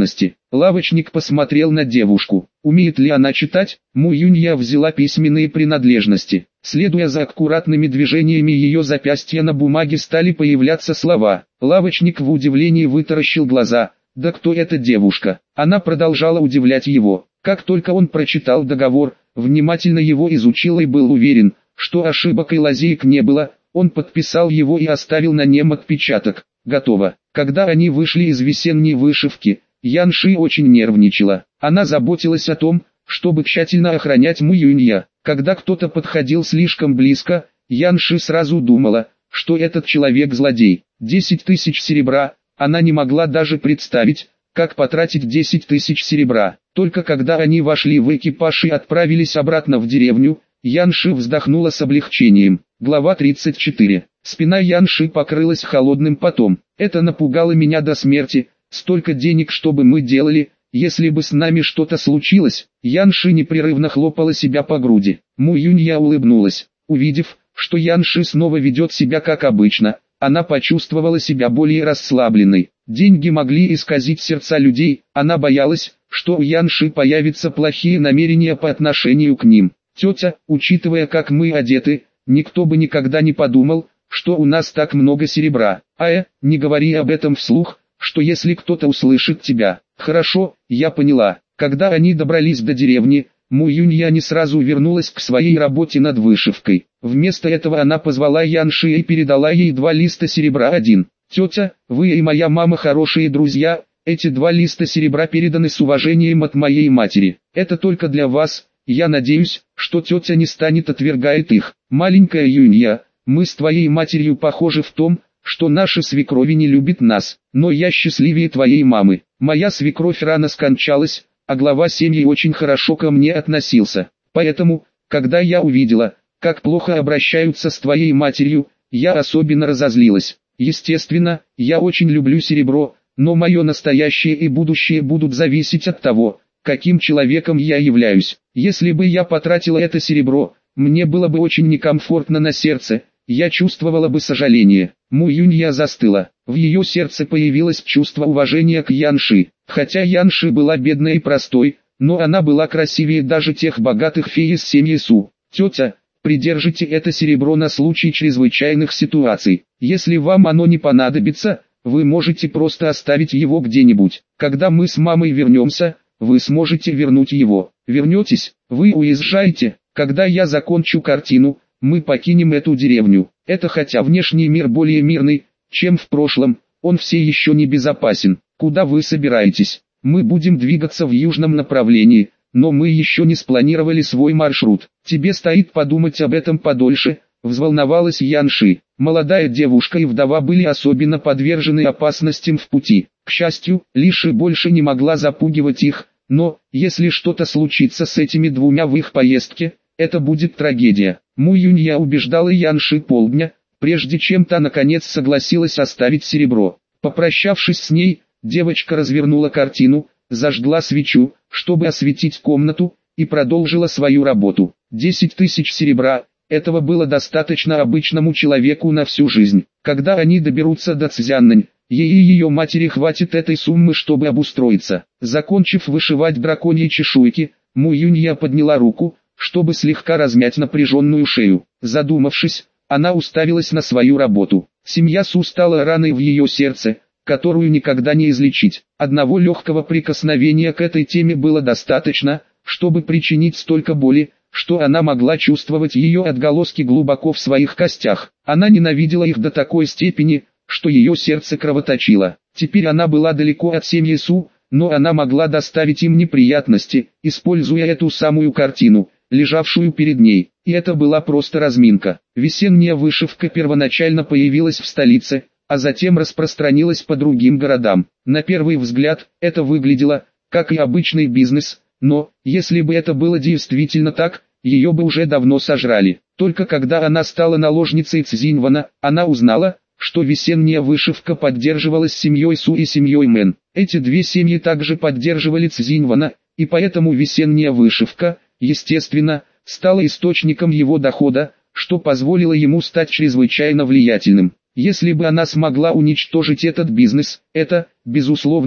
Лавочник посмотрел на девушку. Умеет ли она читать? Му Юнья взяла письменные принадлежности. Следуя за аккуратными движениями ее запястья, на бумаге стали появляться слова. Лавочник в удивлении вытаращил глаза. Да кто эта девушка? Она продолжала удивлять его. Как только он прочитал договор, внимательно его изучил и был уверен, что ошибок и лазеек не было, он подписал его и оставил на нем отпечаток. Готово. Когда они вышли из весенней вышивки, Ян Ши очень нервничала. Она заботилась о том, чтобы тщательно охранять Му Юнья. Когда кто-то подходил слишком близко, Ян Ши сразу думала, что этот человек злодей. 10 тысяч серебра, она не могла даже представить, как потратить 10 тысяч серебра. Только когда они вошли в экипаж и отправились обратно в деревню, Ян Ши вздохнула с облегчением. Глава 34. Спина Ян Ши покрылась холодным потом. Это напугало меня до смерти. Столько денег, чтобы мы делали, если бы с нами что-то случилось. Ян Ши непрерывно хлопала себя по груди. Му Юнья улыбнулась. Увидев, что Ян Ши снова ведет себя как обычно, она почувствовала себя более расслабленной. Деньги могли исказить сердца людей, она боялась, что у Ян Ши появятся плохие намерения по отношению к ним. Тетя, учитывая, как мы одеты, никто бы никогда не подумал, что у нас так много серебра. Не говори об этом вслух, что если кто-то услышит тебя. Хорошо, я поняла. Когда они добрались до деревни, Му Юнья не сразу вернулась к своей работе над вышивкой. Вместо этого она позвала Ян Ши и передала ей 2 листа серебра. Тетя, вы и моя мама хорошие друзья, эти 2 листа серебра переданы с уважением от моей матери. Это только для вас, я надеюсь, что тетя не станет отвергать их. Маленькая Юнья, мы с твоей матерью похожи в том, что наши свекрови не любят нас, но я счастливее твоей мамы. Моя свекровь рано скончалась, а глава семьи очень хорошо ко мне относился. Поэтому, когда я увидела, как плохо обращаются с твоей матерью, я особенно разозлилась. Естественно, я очень люблю серебро, но мое настоящее и будущее будут зависеть от того, каким человеком я являюсь. Если бы я потратила это серебро, мне было бы очень некомфортно на сердце, я чувствовала бы сожаление. Му Юнья застыла. В ее сердце появилось чувство уважения к Ян Ши. Хотя Ян Ши была бедной и простой, но она была красивее даже тех богатых фей из семьи Су. Тетя, придержите это серебро на случай чрезвычайных ситуаций. Если вам оно не понадобится, вы можете просто оставить его где-нибудь. Когда мы с мамой вернемся, вы сможете вернуть его. Вернетесь, вы уезжаете. Когда я закончу картину, мы покинем эту деревню. Это хотя внешний мир более мирный, чем в прошлом, он все еще не безопасен. Куда вы собираетесь? Мы будем двигаться в южном направлении, но мы еще не спланировали свой маршрут. Тебе стоит подумать об этом подольше, взволновалась Ян Ши. Молодая девушка и вдова были особенно подвержены опасностям в пути. К счастью, Ли Ши больше не могла запугивать их, но, если что-то случится с этими двумя в их поездке, это будет трагедия. Му Юнья убеждала Ян Ши полдня, прежде чем та наконец согласилась оставить серебро. Попрощавшись с ней, девочка развернула картину, зажгла свечу, чтобы осветить комнату, и продолжила свою работу. 10 тысяч серебра, этого было достаточно обычному человеку на всю жизнь. Когда они доберутся до Цзяннань, ей и ее матери хватит этой суммы, чтобы обустроиться. Закончив вышивать драконьи чешуйки, Му Юнья подняла руку, чтобы слегка размять напряженную шею. Задумавшись, она уставилась на свою работу. Семья Су стала раной в ее сердце, которую никогда не излечить. Одного легкого прикосновения к этой теме было достаточно, чтобы причинить столько боли, что она могла чувствовать ее отголоски глубоко в своих костях. Она ненавидела их до такой степени, что ее сердце кровоточило. Теперь она была далеко от семьи Су, но она могла доставить им неприятности, используя эту самую картину, лежавшую перед ней. И это была просто разминка. Весенняя вышивка первоначально появилась в столице, а затем распространилась по другим городам. На первый взгляд, это выглядело, как и обычный бизнес, но, если бы это было действительно так, ее бы уже давно сожрали. Только когда она стала наложницей Цзиньвана, она узнала, что весенняя вышивка поддерживалась семьей Су и семьей Мэн. Эти две семьи также поддерживали Цзиньвана, и поэтому весенняя вышивка, естественно, стала источником его дохода, что позволило ему стать чрезвычайно влиятельным. Если бы она смогла уничтожить этот бизнес, это, безусловно,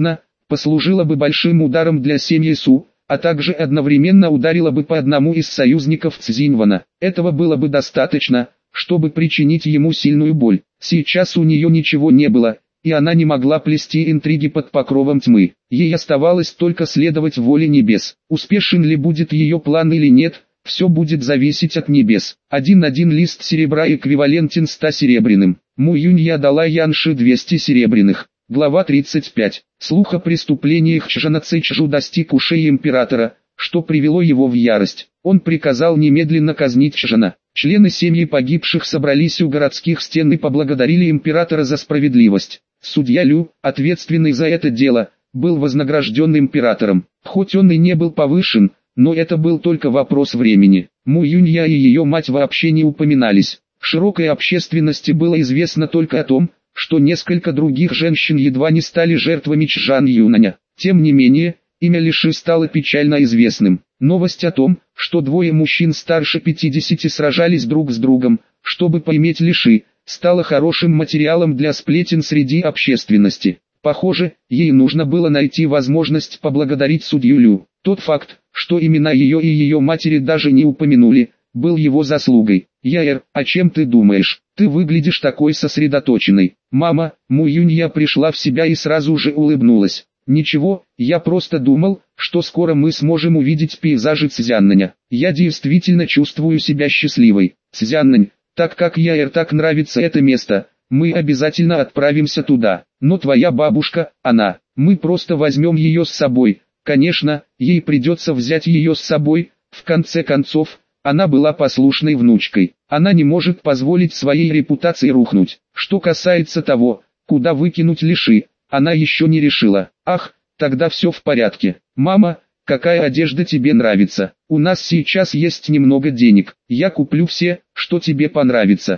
послужила бы большим ударом для семьи Су, а также одновременно ударила бы по одному из союзников Цзиньвана. Этого было бы достаточно, чтобы причинить ему сильную боль. Сейчас у нее ничего не было, и она не могла плести интриги под покровом тьмы. Ей оставалось только следовать воле небес. Успешен ли будет ее план или нет, все будет зависеть от небес. Один лист серебра эквивалентен 100 серебряным. Му Юнья дала Янши 200 серебряных. Глава 35. Слух о преступлениях Чжана Цэчжу достиг ушей императора, что привело его в ярость. Он приказал немедленно казнить Чжана. Члены семьи погибших собрались у городских стен и поблагодарили императора за справедливость. Судья Лю, ответственный за это дело, был вознагражден императором. Хоть он и не был повышен, но это был только вопрос времени. Му Юнья и ее мать вообще не упоминались. Широкой общественности было известно только о том, что несколько других женщин едва не стали жертвами Чжан Юнаня. Тем не менее, имя Лиши стало печально известным. Новость о том, что двое мужчин старше 50 сражались друг с другом, чтобы поиметь Лиши, стала хорошим материалом для сплетен среди общественности. Похоже, ей нужно было найти возможность поблагодарить судью Лю. Тот факт, что имена ее и ее матери даже не упомянули, был его заслугой. «Яэр, о чем ты думаешь? Ты выглядишь такой сосредоточенной». «Мама», Му Юнья пришла в себя и сразу же улыбнулась. «Ничего, я просто думал, что скоро мы сможем увидеть пейзажи Цзяннаня. Я действительно чувствую себя счастливой. Цзяннань, так как Яэр так нравится это место, мы обязательно отправимся туда. Но твоя бабушка, мы просто возьмем ее с собой. Конечно, ей придется взять ее с собой, в конце концов, она была послушной внучкой. Она не может позволить своей репутации рухнуть. Что касается того, куда выкинуть Лиши, она еще не решила. Ах, тогда все в порядке. Мама, какая одежда тебе нравится? У нас сейчас есть немного денег. Я куплю все, что тебе понравится.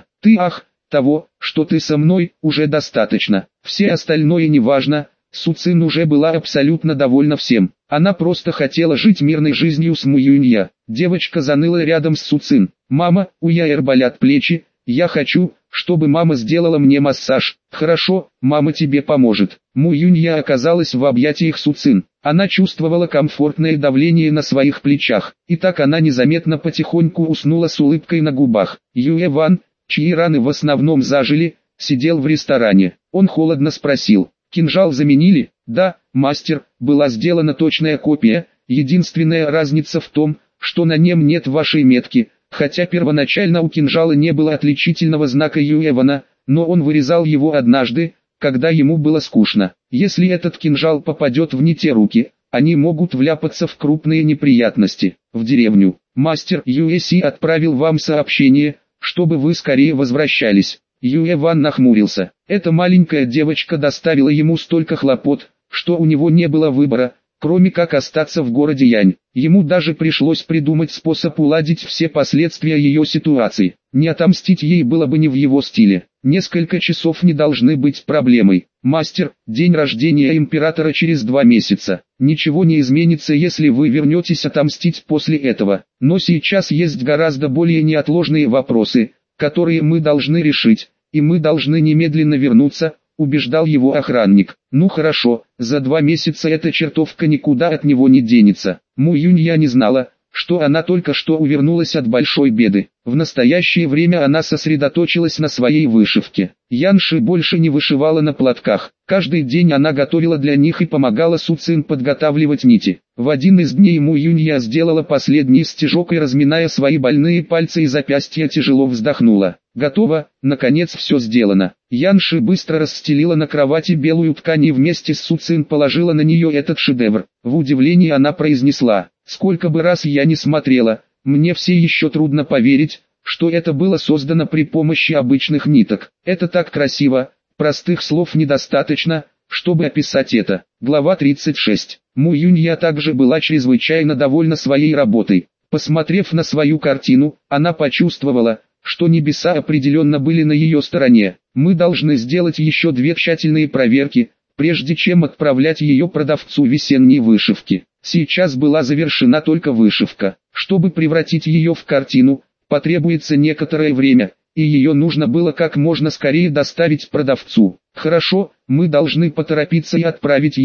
Того, что ты со мной, уже достаточно. Все остальное не важно. Су Цин уже была абсолютно довольна всем. Она просто хотела жить мирной жизнью с Му Юнья. Девочка заныла рядом с Су Цин. «Мама, у Яэр болят плечи, я хочу, чтобы мама сделала мне массаж». «Хорошо, мама тебе поможет». Му Юнья оказалась в объятиях Су Цин. Она чувствовала комфортное давление на своих плечах. И так она незаметно потихоньку уснула с улыбкой на губах. Юэ Ван, чьи раны в основном зажили, сидел в ресторане. Он холодно спросил: «Кинжал заменили?» «Да, мастер, была сделана точная копия, единственная разница в том, что на нем нет вашей метки, хотя первоначально у кинжала не было отличительного знака Юэвана, но он вырезал его однажды, когда ему было скучно. Если этот кинжал попадет в не те руки, они могут вляпаться в крупные неприятности. В деревню. Мастер Юэси отправил вам сообщение, чтобы вы скорее возвращались». Юэ Ван нахмурился. Эта маленькая девочка доставила ему столько хлопот, что у него не было выбора, кроме как остаться в городе Янь. Ему даже пришлось придумать способ уладить все последствия ее ситуации. Не отомстить ей было бы не в его стиле. Несколько часов не должны быть проблемой. «Мастер, день рождения императора через 2 месяца. Ничего не изменится, если вы вернетесь отомстить после этого. Но сейчас есть гораздо более неотложные вопросы, которые мы должны решить, и мы должны немедленно вернуться», убеждал его охранник. «Ну хорошо, за 2 месяца эта чертовка никуда от него не денется». Му Юнья не знала, что она только что увернулась от большой беды. В настоящее время она сосредоточилась на своей вышивке. Янши больше не вышивала на платках. Каждый день она готовила для них и помогала Су Цин подготавливать нити. В один из дней Му Юнья сделала последний стежок и, разминая свои больные пальцы и запястья, тяжело вздохнула. «Готово, наконец все сделано». Янши быстро расстелила на кровати белую ткань и вместе с Су Цин положила на нее этот шедевр. В удивлении она произнесла: «Сколько бы раз я не смотрела, мне все еще трудно поверить, что это было создано при помощи обычных ниток. Это так красиво, простых слов недостаточно, чтобы описать это». Глава 36. Му Юнья также была чрезвычайно довольна своей работой. Посмотрев на свою картину, она почувствовала, что небеса определенно были на ее стороне. «Мы должны сделать еще 2 тщательные проверки, прежде чем отправлять ее продавцу весенней вышивки». Сейчас была завершена только вышивка. Чтобы превратить ее в картину, потребуется некоторое время, и ее нужно было как можно скорее доставить продавцу. «Хорошо, мы должны поторопиться и отправить ее,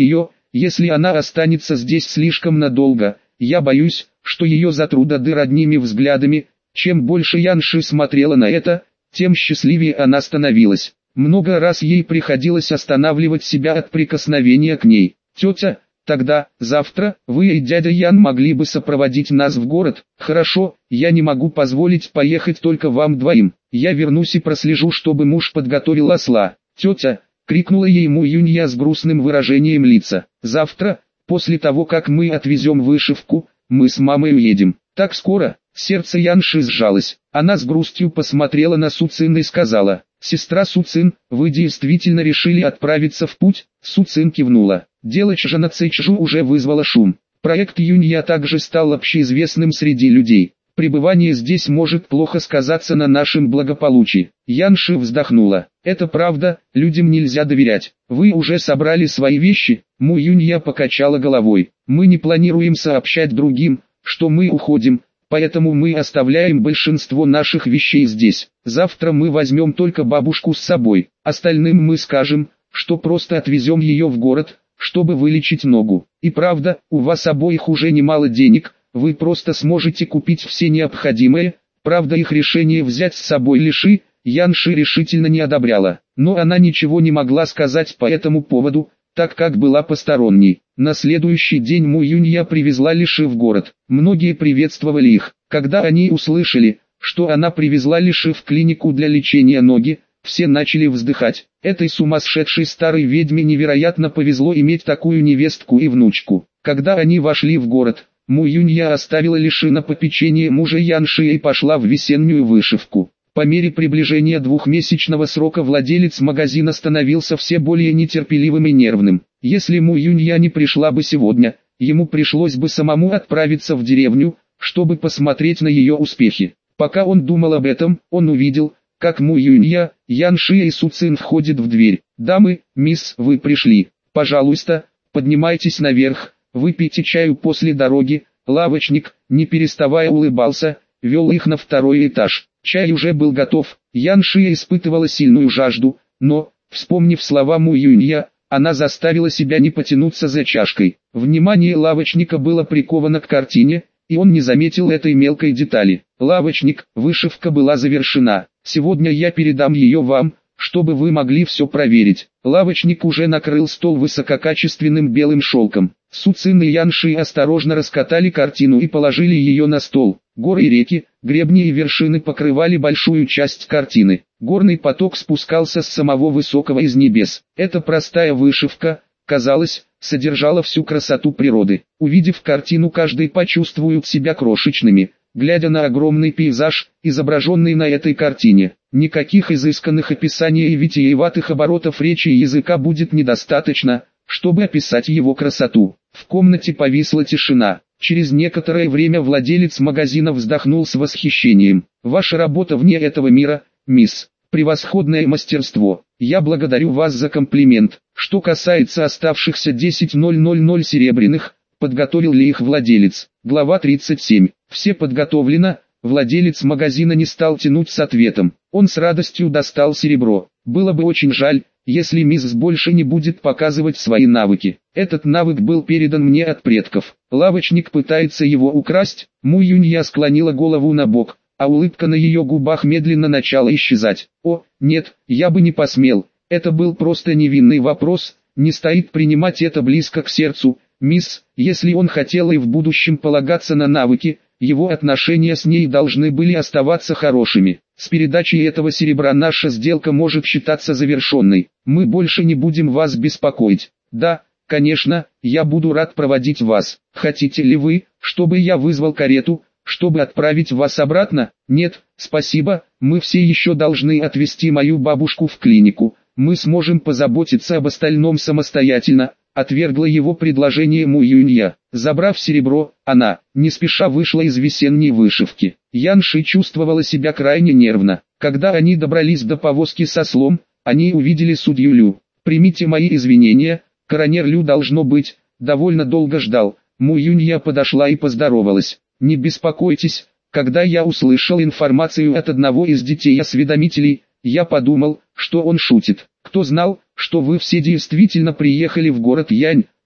Если она останется здесь слишком надолго, я боюсь, что ее затрут дыр одними взглядами. Чем больше Янши смотрела на это, тем счастливее она становилась. Много раз ей приходилось останавливать себя от прикосновения к ней. «Тетя, тогда, завтра, вы и дядя Ян могли бы сопроводить нас в город?» «Хорошо, я не могу позволить поехать только вам двоим. Я вернусь и прослежу, чтобы муж подготовил осла». «Тетя!» — крикнула ей Му Юнья с грустным выражением лица. «Завтра, после того как мы отвезем вышивку, мы с мамой уедем». «Так скоро?» Сердце Янши сжалось. Она с грустью посмотрела на Су Цин и сказала: «Сестра Су Цин, вы действительно решили отправиться в путь?» Су Цин кивнула. Дело Чжана Цэйчжу уже вызвало шум. Проект Юнья также стал общеизвестным среди людей. Пребывание здесь может плохо сказаться на нашем благополучии. Янши вздохнула. «Это правда, людям нельзя доверять. Вы уже собрали свои вещи?» Му Юнья покачала головой. «Мы не планируем сообщать другим, что мы уходим, поэтому мы оставляем большинство наших вещей здесь. Завтра мы возьмем только бабушку с собой. Остальным мы скажем, что просто отвезем ее в город, чтобы вылечить ногу. И правда, у вас обоих уже немало денег, вы просто сможете купить все необходимое». Правда, их решение взять с собой Лиши, Янши решительно не одобряла. Но она ничего не могла сказать по этому поводу, так как была посторонней. На следующий день Му Юнья привезла Лиши в город. Многие приветствовали их. Когда они услышали, что она привезла Лиши в клинику для лечения ноги, все начали вздыхать. Этой сумасшедшей старой ведьме невероятно повезло иметь такую невестку и внучку. Когда они вошли в город, Му Юнья оставила Лиши на попечение мужа Янши и пошла в весеннюю вышивку. По мере приближения двухмесячного срока владелец магазина становился все более нетерпеливым и нервным. Если Му Юнья не пришла бы сегодня, ему пришлось бы самому отправиться в деревню, чтобы посмотреть на ее успехи. Пока он думал об этом, он увидел, как Му Юнья, Янши и Су Цин входят в дверь. «Дамы, мисс, вы пришли. Пожалуйста, поднимайтесь наверх, выпейте чаю после дороги». Лавочник, не переставая улыбался, вел их на второй этаж. Чай уже был готов, Янши испытывала сильную жажду, но, вспомнив слова Му Юнья, она заставила себя не потянуться за чашкой. Внимание лавочника было приковано к картине, и он не заметил этой мелкой детали. «Лавочник, вышивка была завершена. Сегодня я передам ее вам, чтобы вы могли все проверить». Лавочник уже накрыл стол высококачественным белым шелком. Су Цин и Янши осторожно раскатали картину и положили ее на стол. Горы и реки, гребни и вершины покрывали большую часть картины. Горный поток спускался с самого высокого из небес. Эта простая вышивка, казалось, содержала всю красоту природы. Увидев картину, каждый почувствует себя крошечными, глядя на огромный пейзаж, изображенный на этой картине. Никаких изысканных описаний и витиеватых оборотов речи и языка будет недостаточно, чтобы описать его красоту. В комнате повисла тишина. Через некоторое время владелец магазина вздохнул с восхищением. «Ваша работа вне этого мира, мисс. Превосходное мастерство. Я благодарю вас за комплимент. Что касается оставшихся 10,000 серебряных, подготовил ли их владелец?» Глава 37. Все подготовлено. Владелец магазина не стал тянуть с ответом. Он с радостью достал серебро. «Было бы очень жаль, если мисс больше не будет показывать свои навыки. Этот навык был передан мне от предков. Лавочник пытается его украсть». Му Юнья склонила голову на бок, а улыбка на ее губах медленно начала исчезать. «О, нет, я бы не посмел. Это был просто невинный вопрос, не стоит принимать это близко к сердцу. Мисс, если он хотел и в будущем полагаться на навыки, его отношения с ней должны были оставаться хорошими. С передачей этого серебра наша сделка может считаться завершенной. Мы больше не будем вас беспокоить». «Да, конечно, я буду рад проводить вас. Хотите ли вы, чтобы я вызвал карету, чтобы отправить вас обратно?» «Нет, спасибо, мы все еще должны отвезти мою бабушку в клинику. Мы сможем позаботиться об остальном самостоятельно», — отвергла его предложение Му Юнья. Забрав серебро, она, не спеша, вышла из весенней вышивки. Янши чувствовала себя крайне нервно. Когда они добрались до повозки со ослом, они увидели судью Лю. «Примите мои извинения, коронер Лю, должно быть, довольно долго ждал». Му Юнья подошла и поздоровалась. «Не беспокойтесь, когда я услышал информацию от одного из детей-осведомителей, я подумал, что он шутит. Кто знал, что вы все действительно приехали в город Янь,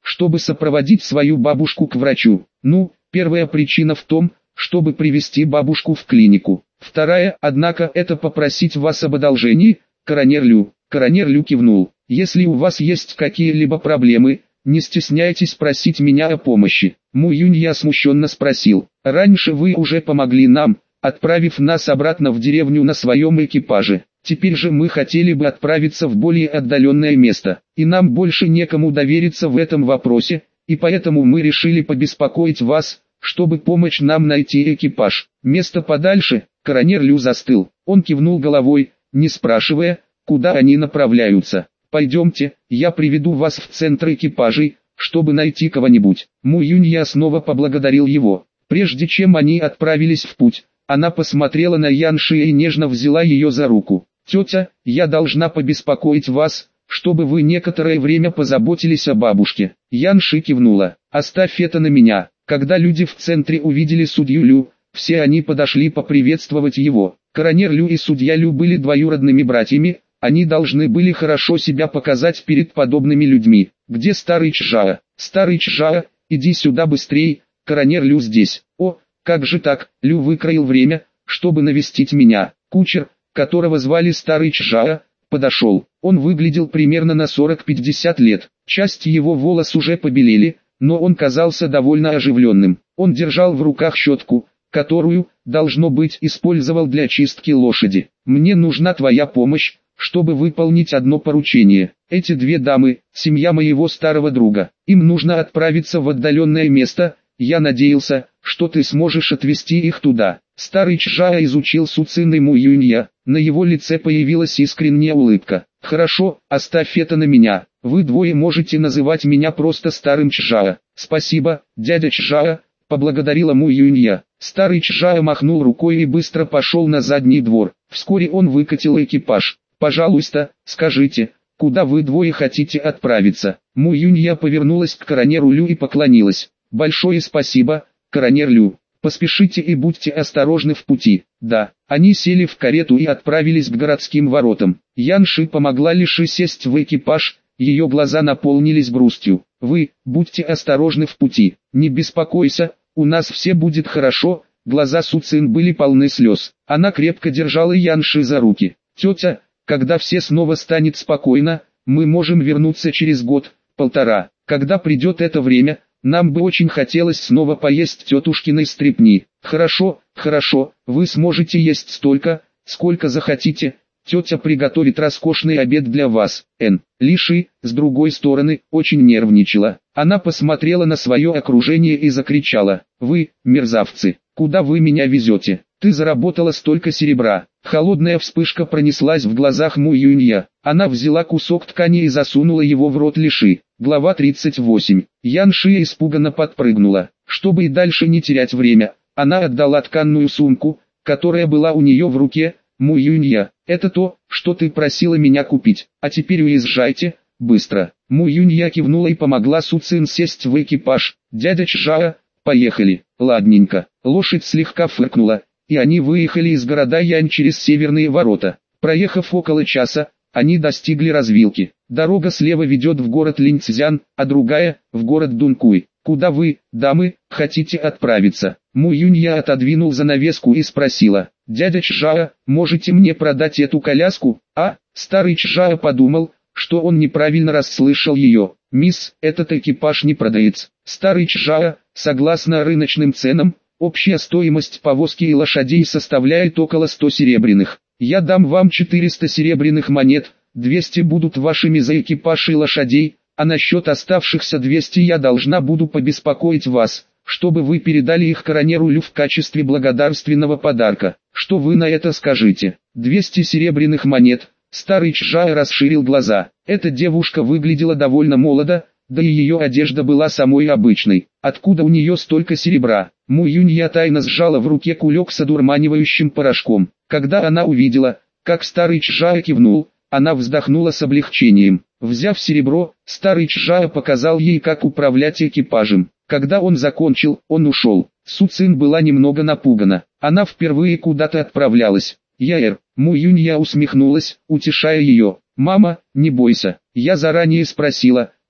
чтобы сопроводить свою бабушку к врачу. Ну, первая причина в том, чтобы привести бабушку в клинику. Вторая, однако, это попросить вас об одолжении, коронер Лю. Коронер Лю кивнул. Если у вас есть какие-либо проблемы, не стесняйтесь просить меня о помощи. Му Юнья смущенно спросил. Раньше вы уже помогли нам, отправив нас обратно в деревню на своем экипаже. Теперь же мы хотели бы отправиться в более отдаленное место, и нам больше некому довериться в этом вопросе, и поэтому мы решили побеспокоить вас, чтобы помочь нам найти экипаж. Место подальше. Коронер Лю застыл. Он кивнул головой, не спрашивая, куда они направляются. Пойдемте, я приведу вас в центр экипажей, чтобы найти кого-нибудь. Му Юнья снова поблагодарил его. Прежде чем они отправились в путь, она посмотрела на Ян Ши и нежно взяла ее за руку. «Тетя, я должна побеспокоить вас, чтобы вы некоторое время позаботились о бабушке». Ян Ши кивнула. «Оставь это на меня». Когда люди в центре увидели судью Лю, все они подошли поприветствовать его. Коронер Лю и судья Лю были двоюродными братьями, они должны были хорошо себя показать перед подобными людьми. «Где старый Чжао?» «Старый Чжао, иди сюда быстрей, коронер Лю здесь». «О, как же так?» Лю выкроил время, чтобы навестить меня. Кучер, которого звали старый Чжао, подошел. Он выглядел примерно на 40-50 лет. Часть его волос уже побелели, но он казался довольно оживленным. Он держал в руках щетку, которую, должно быть, использовал для чистки лошади. «Мне нужна твоя помощь, чтобы выполнить одно поручение. Эти две дамы, семья моего старого друга. Им нужно отправиться в отдаленное место, я надеялся, что ты сможешь отвезти их туда». Старый Чжао изучил Суцин и Му Юнья, на его лице появилась искренняя улыбка. «Хорошо, оставь это на меня, вы двое можете называть меня просто старым Чжао». «Спасибо, дядя Чжао», поблагодарила Му Юнья. Старый Чжао махнул рукой и быстро пошел на задний двор. Вскоре он выкатил экипаж. «Пожалуйста, скажите, куда вы двое хотите отправиться?» Му Юнья повернулась к коронеру Лю и поклонилась. «Большое спасибо, коронер Лю. Поспешите и будьте осторожны в пути». «Да». Они сели в карету и отправились к городским воротам. Ян Ши помогла Лиши сесть в экипаж, ее глаза наполнились грустью. «Вы, будьте осторожны в пути. Не беспокойся, у нас все будет хорошо». Глаза Суцин были полны слез. Она крепко держала Ян Ши за руки. «Тетя, когда все снова станет спокойно, мы можем вернуться через год-полтора. Когда придет это время, нам бы очень хотелось снова поесть тетушкиной стрепни». «Хорошо, хорошо, вы сможете есть столько, сколько захотите. Тетя приготовит роскошный обед для вас». Лиши, с другой стороны, очень нервничала. Она посмотрела на свое окружение и закричала: «Вы, мерзавцы, куда вы меня везете? Ты заработала столько серебра». Холодная вспышка пронеслась в глазах Му Юнья. Она взяла кусок ткани и засунула его в рот Лиши. Глава 38. Ян Ши испуганно подпрыгнула. Чтобы и дальше не терять время, она отдала тканную сумку, которая была у нее в руке. «Му Юнья, это то, что ты просила меня купить, а теперь уезжайте, быстро». Му Юнья кивнула и помогла Суцин сесть в экипаж. «Дядя Чжао, поехали». «Ладненько». Лошадь слегка фыркнула, и они выехали из города Янь через северные ворота. Проехав около часа, они достигли развилки. Дорога слева ведет в город Линьцзян, а другая – в город Дункуй. «Куда вы, дамы, хотите отправиться?» Му Юнья отодвинул занавеску и спросила: «Дядя Чжао, можете мне продать эту коляску?» Старый Чжао подумал, что он неправильно расслышал ее. «Мисс, этот экипаж не продается». Старый Чжао, согласно рыночным ценам, общая стоимость повозки и лошадей составляет около 100 серебряных. «Я дам вам 400 серебряных монет, 200 будут вашими за экипаж и лошадей, а насчет оставшихся 200 я должна буду побеспокоить вас, чтобы вы передали их коронеру Лю в качестве благодарственного подарка. Что вы на это скажете?» 200 серебряных монет. Старый Чжао расширил глаза. Эта девушка выглядела довольно молодо, да и ее одежда была самой обычной. Откуда у нее столько серебра? Му Юнья тайно сжала в руке кулек с одурманивающим порошком. Когда она увидела, как старый Чжао кивнул, она вздохнула с облегчением. Взяв серебро, старый Чжао показал ей, как управлять экипажем. Когда он закончил, он ушел. Суцин была немного напугана. Она впервые куда-то отправлялась. Му Юнья усмехнулась, утешая ее. «Мама, не бойся, я заранее спросила,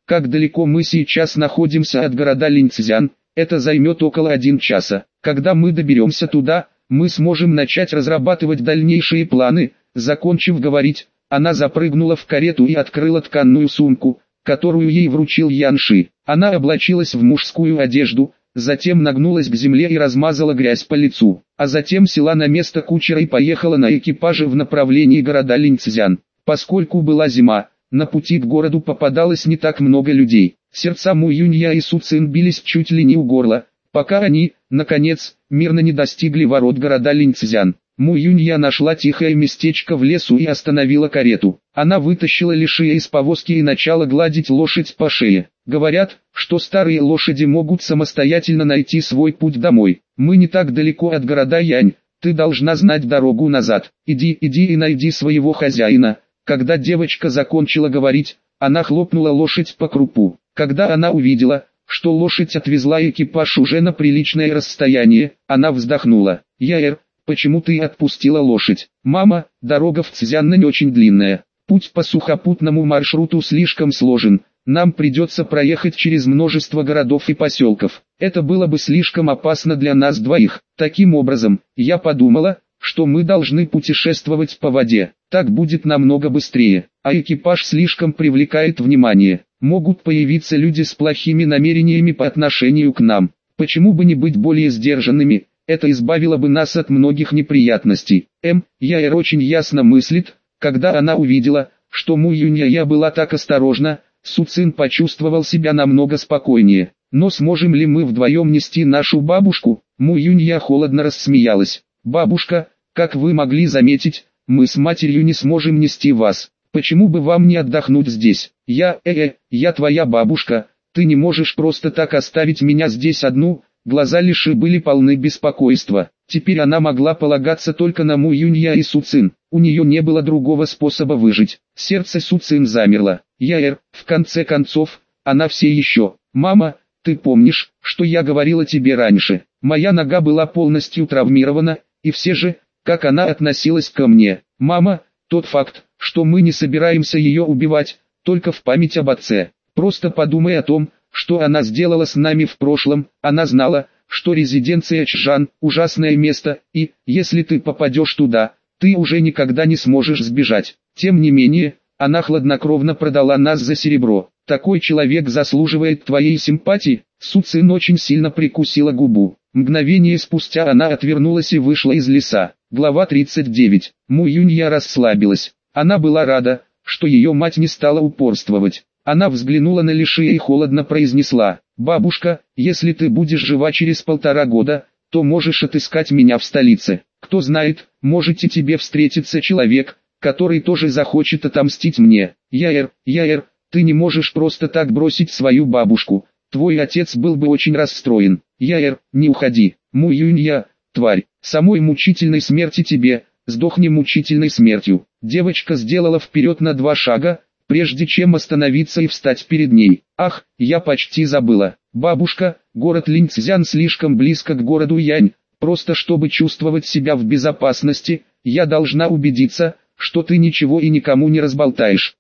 Как далеко мы сейчас находимся от города Линьцзян? Это займет около 1 часа. Когда мы доберемся туда, мы сможем начать разрабатывать дальнейшие планы. Закончив говорить, она запрыгнула в карету и открыла тканную сумку, которую ей вручил Янши. Она облачилась в мужскую одежду, затем нагнулась к земле и размазала грязь по лицу, а затем села на место кучера и поехала на экипаже в направлении города Линьцзян. Поскольку была зима, на пути к городу попадалось не так много людей. Сердца Му Юнья и Су Цин бились чуть ли не у горла, пока они, наконец, мирно не достигли ворот города Линьцзян. Му Юнья нашла тихое местечко в лесу и остановила карету. Она вытащила Лишия из повозки и начала гладить лошадь по шее. Говорят, что старые лошади могут самостоятельно найти свой путь домой. Мы не так далеко от города Янь, ты должна знать дорогу назад. Иди и найди своего хозяина. Когда девочка закончила говорить, она хлопнула лошадь по крупу. Когда она увидела, что лошадь отвезла экипаж уже на приличное расстояние, она вздохнула. «Яэр, почему ты отпустила лошадь?» «Мама, дорога в Цзяннань очень длинная. Путь по сухопутному маршруту слишком сложен. Нам придется проехать через множество городов и поселков. Это было бы слишком опасно для нас двоих. Таким образом, я подумала, что мы должны путешествовать по воде. Так будет намного быстрее, а экипаж слишком привлекает внимание. Могут появиться люди с плохими намерениями по отношению к нам. Почему бы не быть более сдержанными? Это избавило бы нас от многих неприятностей. Яэр очень ясно мыслит. Когда она увидела, что Му Юнья была так осторожна, Су Цин почувствовал себя намного спокойнее. Но сможем ли мы вдвоем нести нашу бабушку? Му Юнья холодно рассмеялась. «Бабушка, как вы могли заметить, мы с матерью не сможем нести вас. Почему бы вам не отдохнуть здесь? Я твоя бабушка, ты не можешь просто так оставить меня здесь одну». Глаза Лиши были полны беспокойства. Теперь она могла полагаться только на Му Юнья и Су Цин. У нее не было другого способа выжить. Сердце Су Цин замерло. «Яэр, в конце концов, она все еще. Мама, ты помнишь, что я говорила тебе раньше? Моя нога была полностью травмирована, и все же, как она относилась ко мне. Мама, тот факт, что мы не собираемся ее убивать, только в память об отце. Просто подумай о том, что она сделала с нами в прошлом. Она знала, что резиденция Чжан – ужасное место, и, если ты попадешь туда, ты уже никогда не сможешь сбежать. Тем не менее, она хладнокровно продала нас за серебро. Такой человек заслуживает твоей симпатии». Су Цин очень сильно прикусила губу. Мгновение спустя она отвернулась и вышла из леса. Глава 39. Му Юнья расслабилась. Она была рада, что ее мать не стала упорствовать. Она взглянула на Лишия и холодно произнесла: «Бабушка, если ты будешь жива через 1,5 года, то можешь отыскать меня в столице. Кто знает, может и тебе встретится человек, который тоже захочет отомстить мне. Яэр, ты не можешь просто так бросить свою бабушку. Твой отец был бы очень расстроен. Яэр, не уходи. Му Юнья, тварь, самой мучительной смерти тебе, сдохни мучительной смертью». Девочка сделала вперед на 2 шага, прежде чем остановиться и встать перед ней. «Ах, я почти забыла. Бабушка, город Линьцзян слишком близко к городу Янь. Просто чтобы чувствовать себя в безопасности, я должна убедиться, что ты ничего и никому не разболтаешь.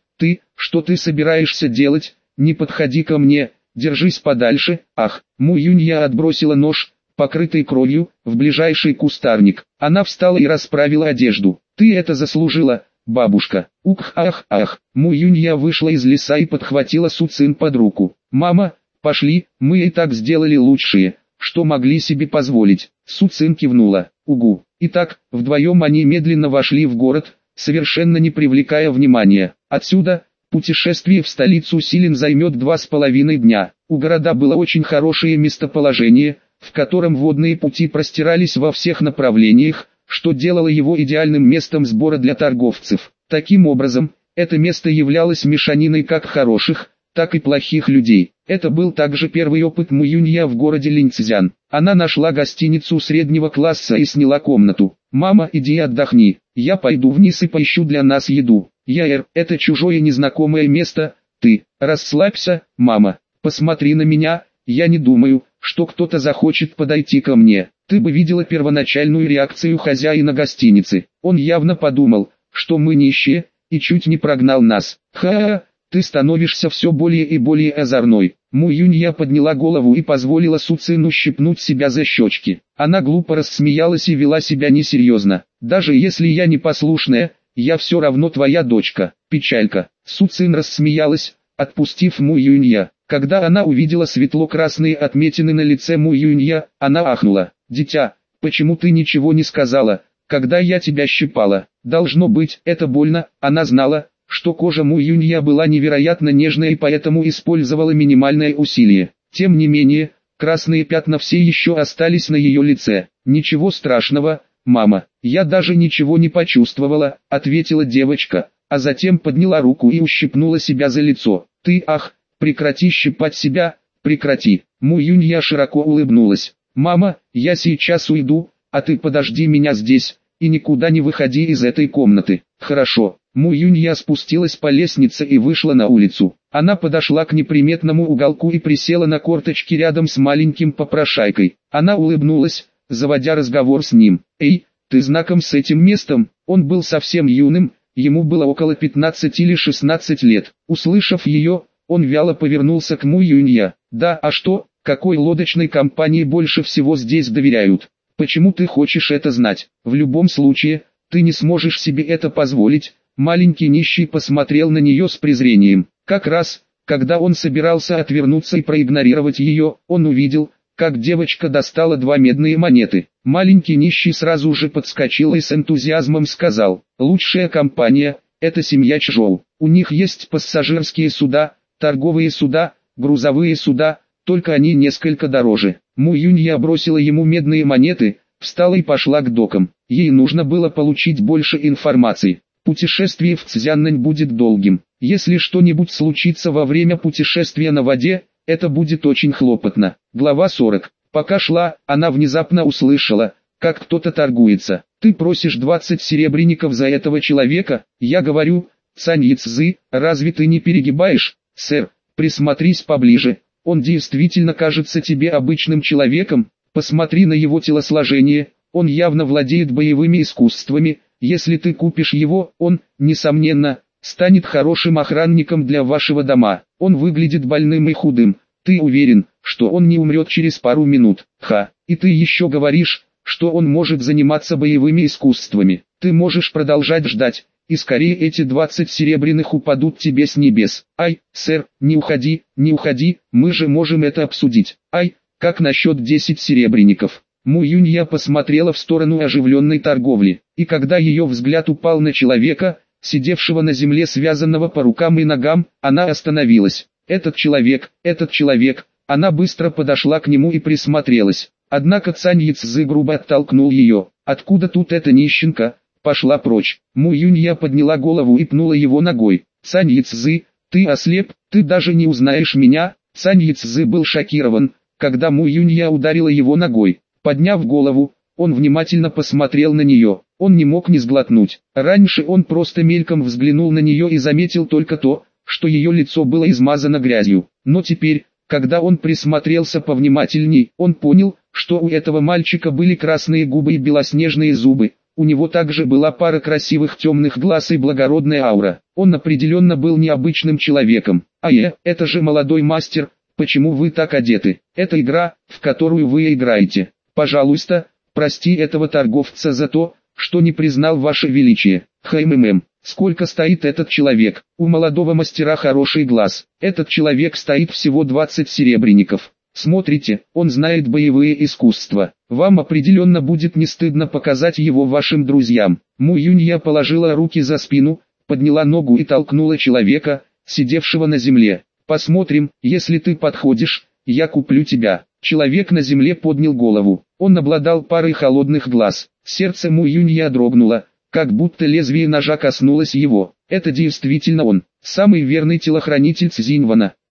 Что ты собираешься делать? Не подходи ко мне, держись подальше». «Ах!» Му Юнья отбросила нож, покрытый кровью, в ближайший кустарник. Она встала и расправила одежду. «Ты это заслужила, бабушка». Ах. Му Юнья вышла из леса и подхватила Су Цин под руку. «Мама, пошли, мы и так сделали лучшее, что могли себе позволить». Су Цин кивнула. «Угу». Итак, вдвоем они медленно вошли в город, совершенно не привлекая внимания. Отсюда, путешествие в столицу Силин займет 2,5 дня. У города было очень хорошее местоположение, в котором водные пути простирались во всех направлениях, что делало его идеальным местом сбора для торговцев. Таким образом, это место являлось мешаниной как хороших, так и плохих людей. Это был также первый опыт Му Юнья в городе Линьцзян. Она нашла гостиницу среднего класса и сняла комнату. «Мама, иди отдохни, я пойду вниз и поищу для нас еду». «Яэр, это чужое незнакомое место, ты, расслабься, мама, посмотри на меня, я не думаю, что кто-то захочет подойти ко мне». Ты бы видела первоначальную реакцию хозяина гостиницы. Он явно подумал, что мы нищие, и чуть не прогнал нас. ты становишься все более и более озорной. Му Юнья подняла голову и позволила Су Цину щипнуть себя за щечки. Она глупо рассмеялась и вела себя несерьезно. Даже если я непослушная, я все равно твоя дочка. Печалька. Су Цин рассмеялась, отпустив Му Юнья. Когда она увидела светло-красные отметины на лице Му Юнья, она ахнула. «Дитя, почему ты ничего не сказала, когда я тебя щипала? Должно быть, это больно». Она знала, что кожа Му Юнья была невероятно нежной и поэтому использовала минимальное усилие. Тем не менее, красные пятна все еще остались на ее лице. «Ничего страшного, мама, я даже ничего не почувствовала», — ответила девочка, а затем подняла руку и ущипнула себя за лицо. «Ты, ах, прекрати щипать себя, прекрати». Му Юнья широко улыбнулась. «Мама, я сейчас уйду, а ты подожди меня здесь, и никуда не выходи из этой комнаты». «Хорошо». Му Юнья спустилась по лестнице и вышла на улицу. Она подошла к неприметному уголку и присела на корточки рядом с маленьким попрошайкой. Она улыбнулась, заводя разговор с ним. «Эй, ты знаком с этим местом?» Он был совсем юным, ему было около 15 или 16 лет. Услышав ее, он вяло повернулся к Му Юнья. «Да, а что, какой лодочной компании больше всего здесь доверяют? Почему ты хочешь это знать? В любом случае, ты не сможешь себе это позволить». Маленький нищий посмотрел на нее с презрением. Как раз, когда он собирался отвернуться и проигнорировать ее, он увидел, как девочка достала 2 медные монеты. Маленький нищий сразу же подскочил и с энтузиазмом сказал: «Лучшая компания – это семья Чжоу. У них есть пассажирские суда, торговые суда, грузовые суда, только они несколько дороже». Му Юнья бросила ему медные монеты, встала и пошла к докам. Ей нужно было получить больше информации. Путешествие в Цзяннань будет долгим. Если что-нибудь случится во время путешествия на воде, это будет очень хлопотно. Глава 40. Пока шла, она внезапно услышала, как кто-то торгуется. «Ты просишь 20 серебряников за этого человека?» Я говорю: «Цань Яцзы, разве ты не перегибаешь?» «Сэр, присмотрись поближе, он действительно кажется тебе обычным человеком, посмотри на его телосложение, он явно владеет боевыми искусствами. Если ты купишь его, он, несомненно, станет хорошим охранником для вашего дома. Он выглядит больным и худым. Ты уверен, что он не умрет через пару минут? Ха, и ты еще говоришь, что он может заниматься боевыми искусствами. Ты можешь продолжать ждать, и скорее эти 20 серебряных упадут тебе с небес». «Ай, сэр, не уходи, мы же можем это обсудить». «Ай, как насчет 10 серебряников?» Му Юнья посмотрела в сторону оживленной торговли, и когда ее взгляд упал на человека, сидевшего на земле связанного по рукам и ногам, она остановилась. Этот человек, она быстро подошла к нему и присмотрелась. Однако Цань Яцзы грубо оттолкнул ее. «Откуда тут эта нищенка? Пошла прочь». Му Юнья подняла голову и пнула его ногой. «Цань Яцзы, ты ослеп, ты даже не узнаешь меня». Цань Яцзы был шокирован, когда Му Юнья ударила его ногой. Подняв голову, он внимательно посмотрел на нее. Он не мог не сглотнуть. Раньше он просто мельком взглянул на нее и заметил только то, что ее лицо было измазано грязью. Но теперь, когда он присмотрелся повнимательней, он понял, что у этого мальчика были красные губы и белоснежные зубы. У него также была пара красивых темных глаз и благородная аура. Он определенно был необычным человеком. Это же молодой мастер, почему вы так одеты? Это игра, в которую вы играете. Пожалуйста, прости этого торговца за то, что не признал ваше величие. Сколько стоит этот человек? У молодого мастера хороший глаз. Этот человек стоит всего 20 серебряников. Смотрите, он знает боевые искусства. Вам определенно будет не стыдно показать его вашим друзьям». Му Юнья положила руки за спину, подняла ногу и толкнула человека, сидевшего на земле. «Посмотрим, если ты подходишь, я куплю тебя». Человек на земле поднял голову. Он обладал парой холодных глаз. Сердце Му Юнья дрогнуло, как будто лезвие ножа коснулось его. Это действительно он, самый верный телохранитель Цзиньвана.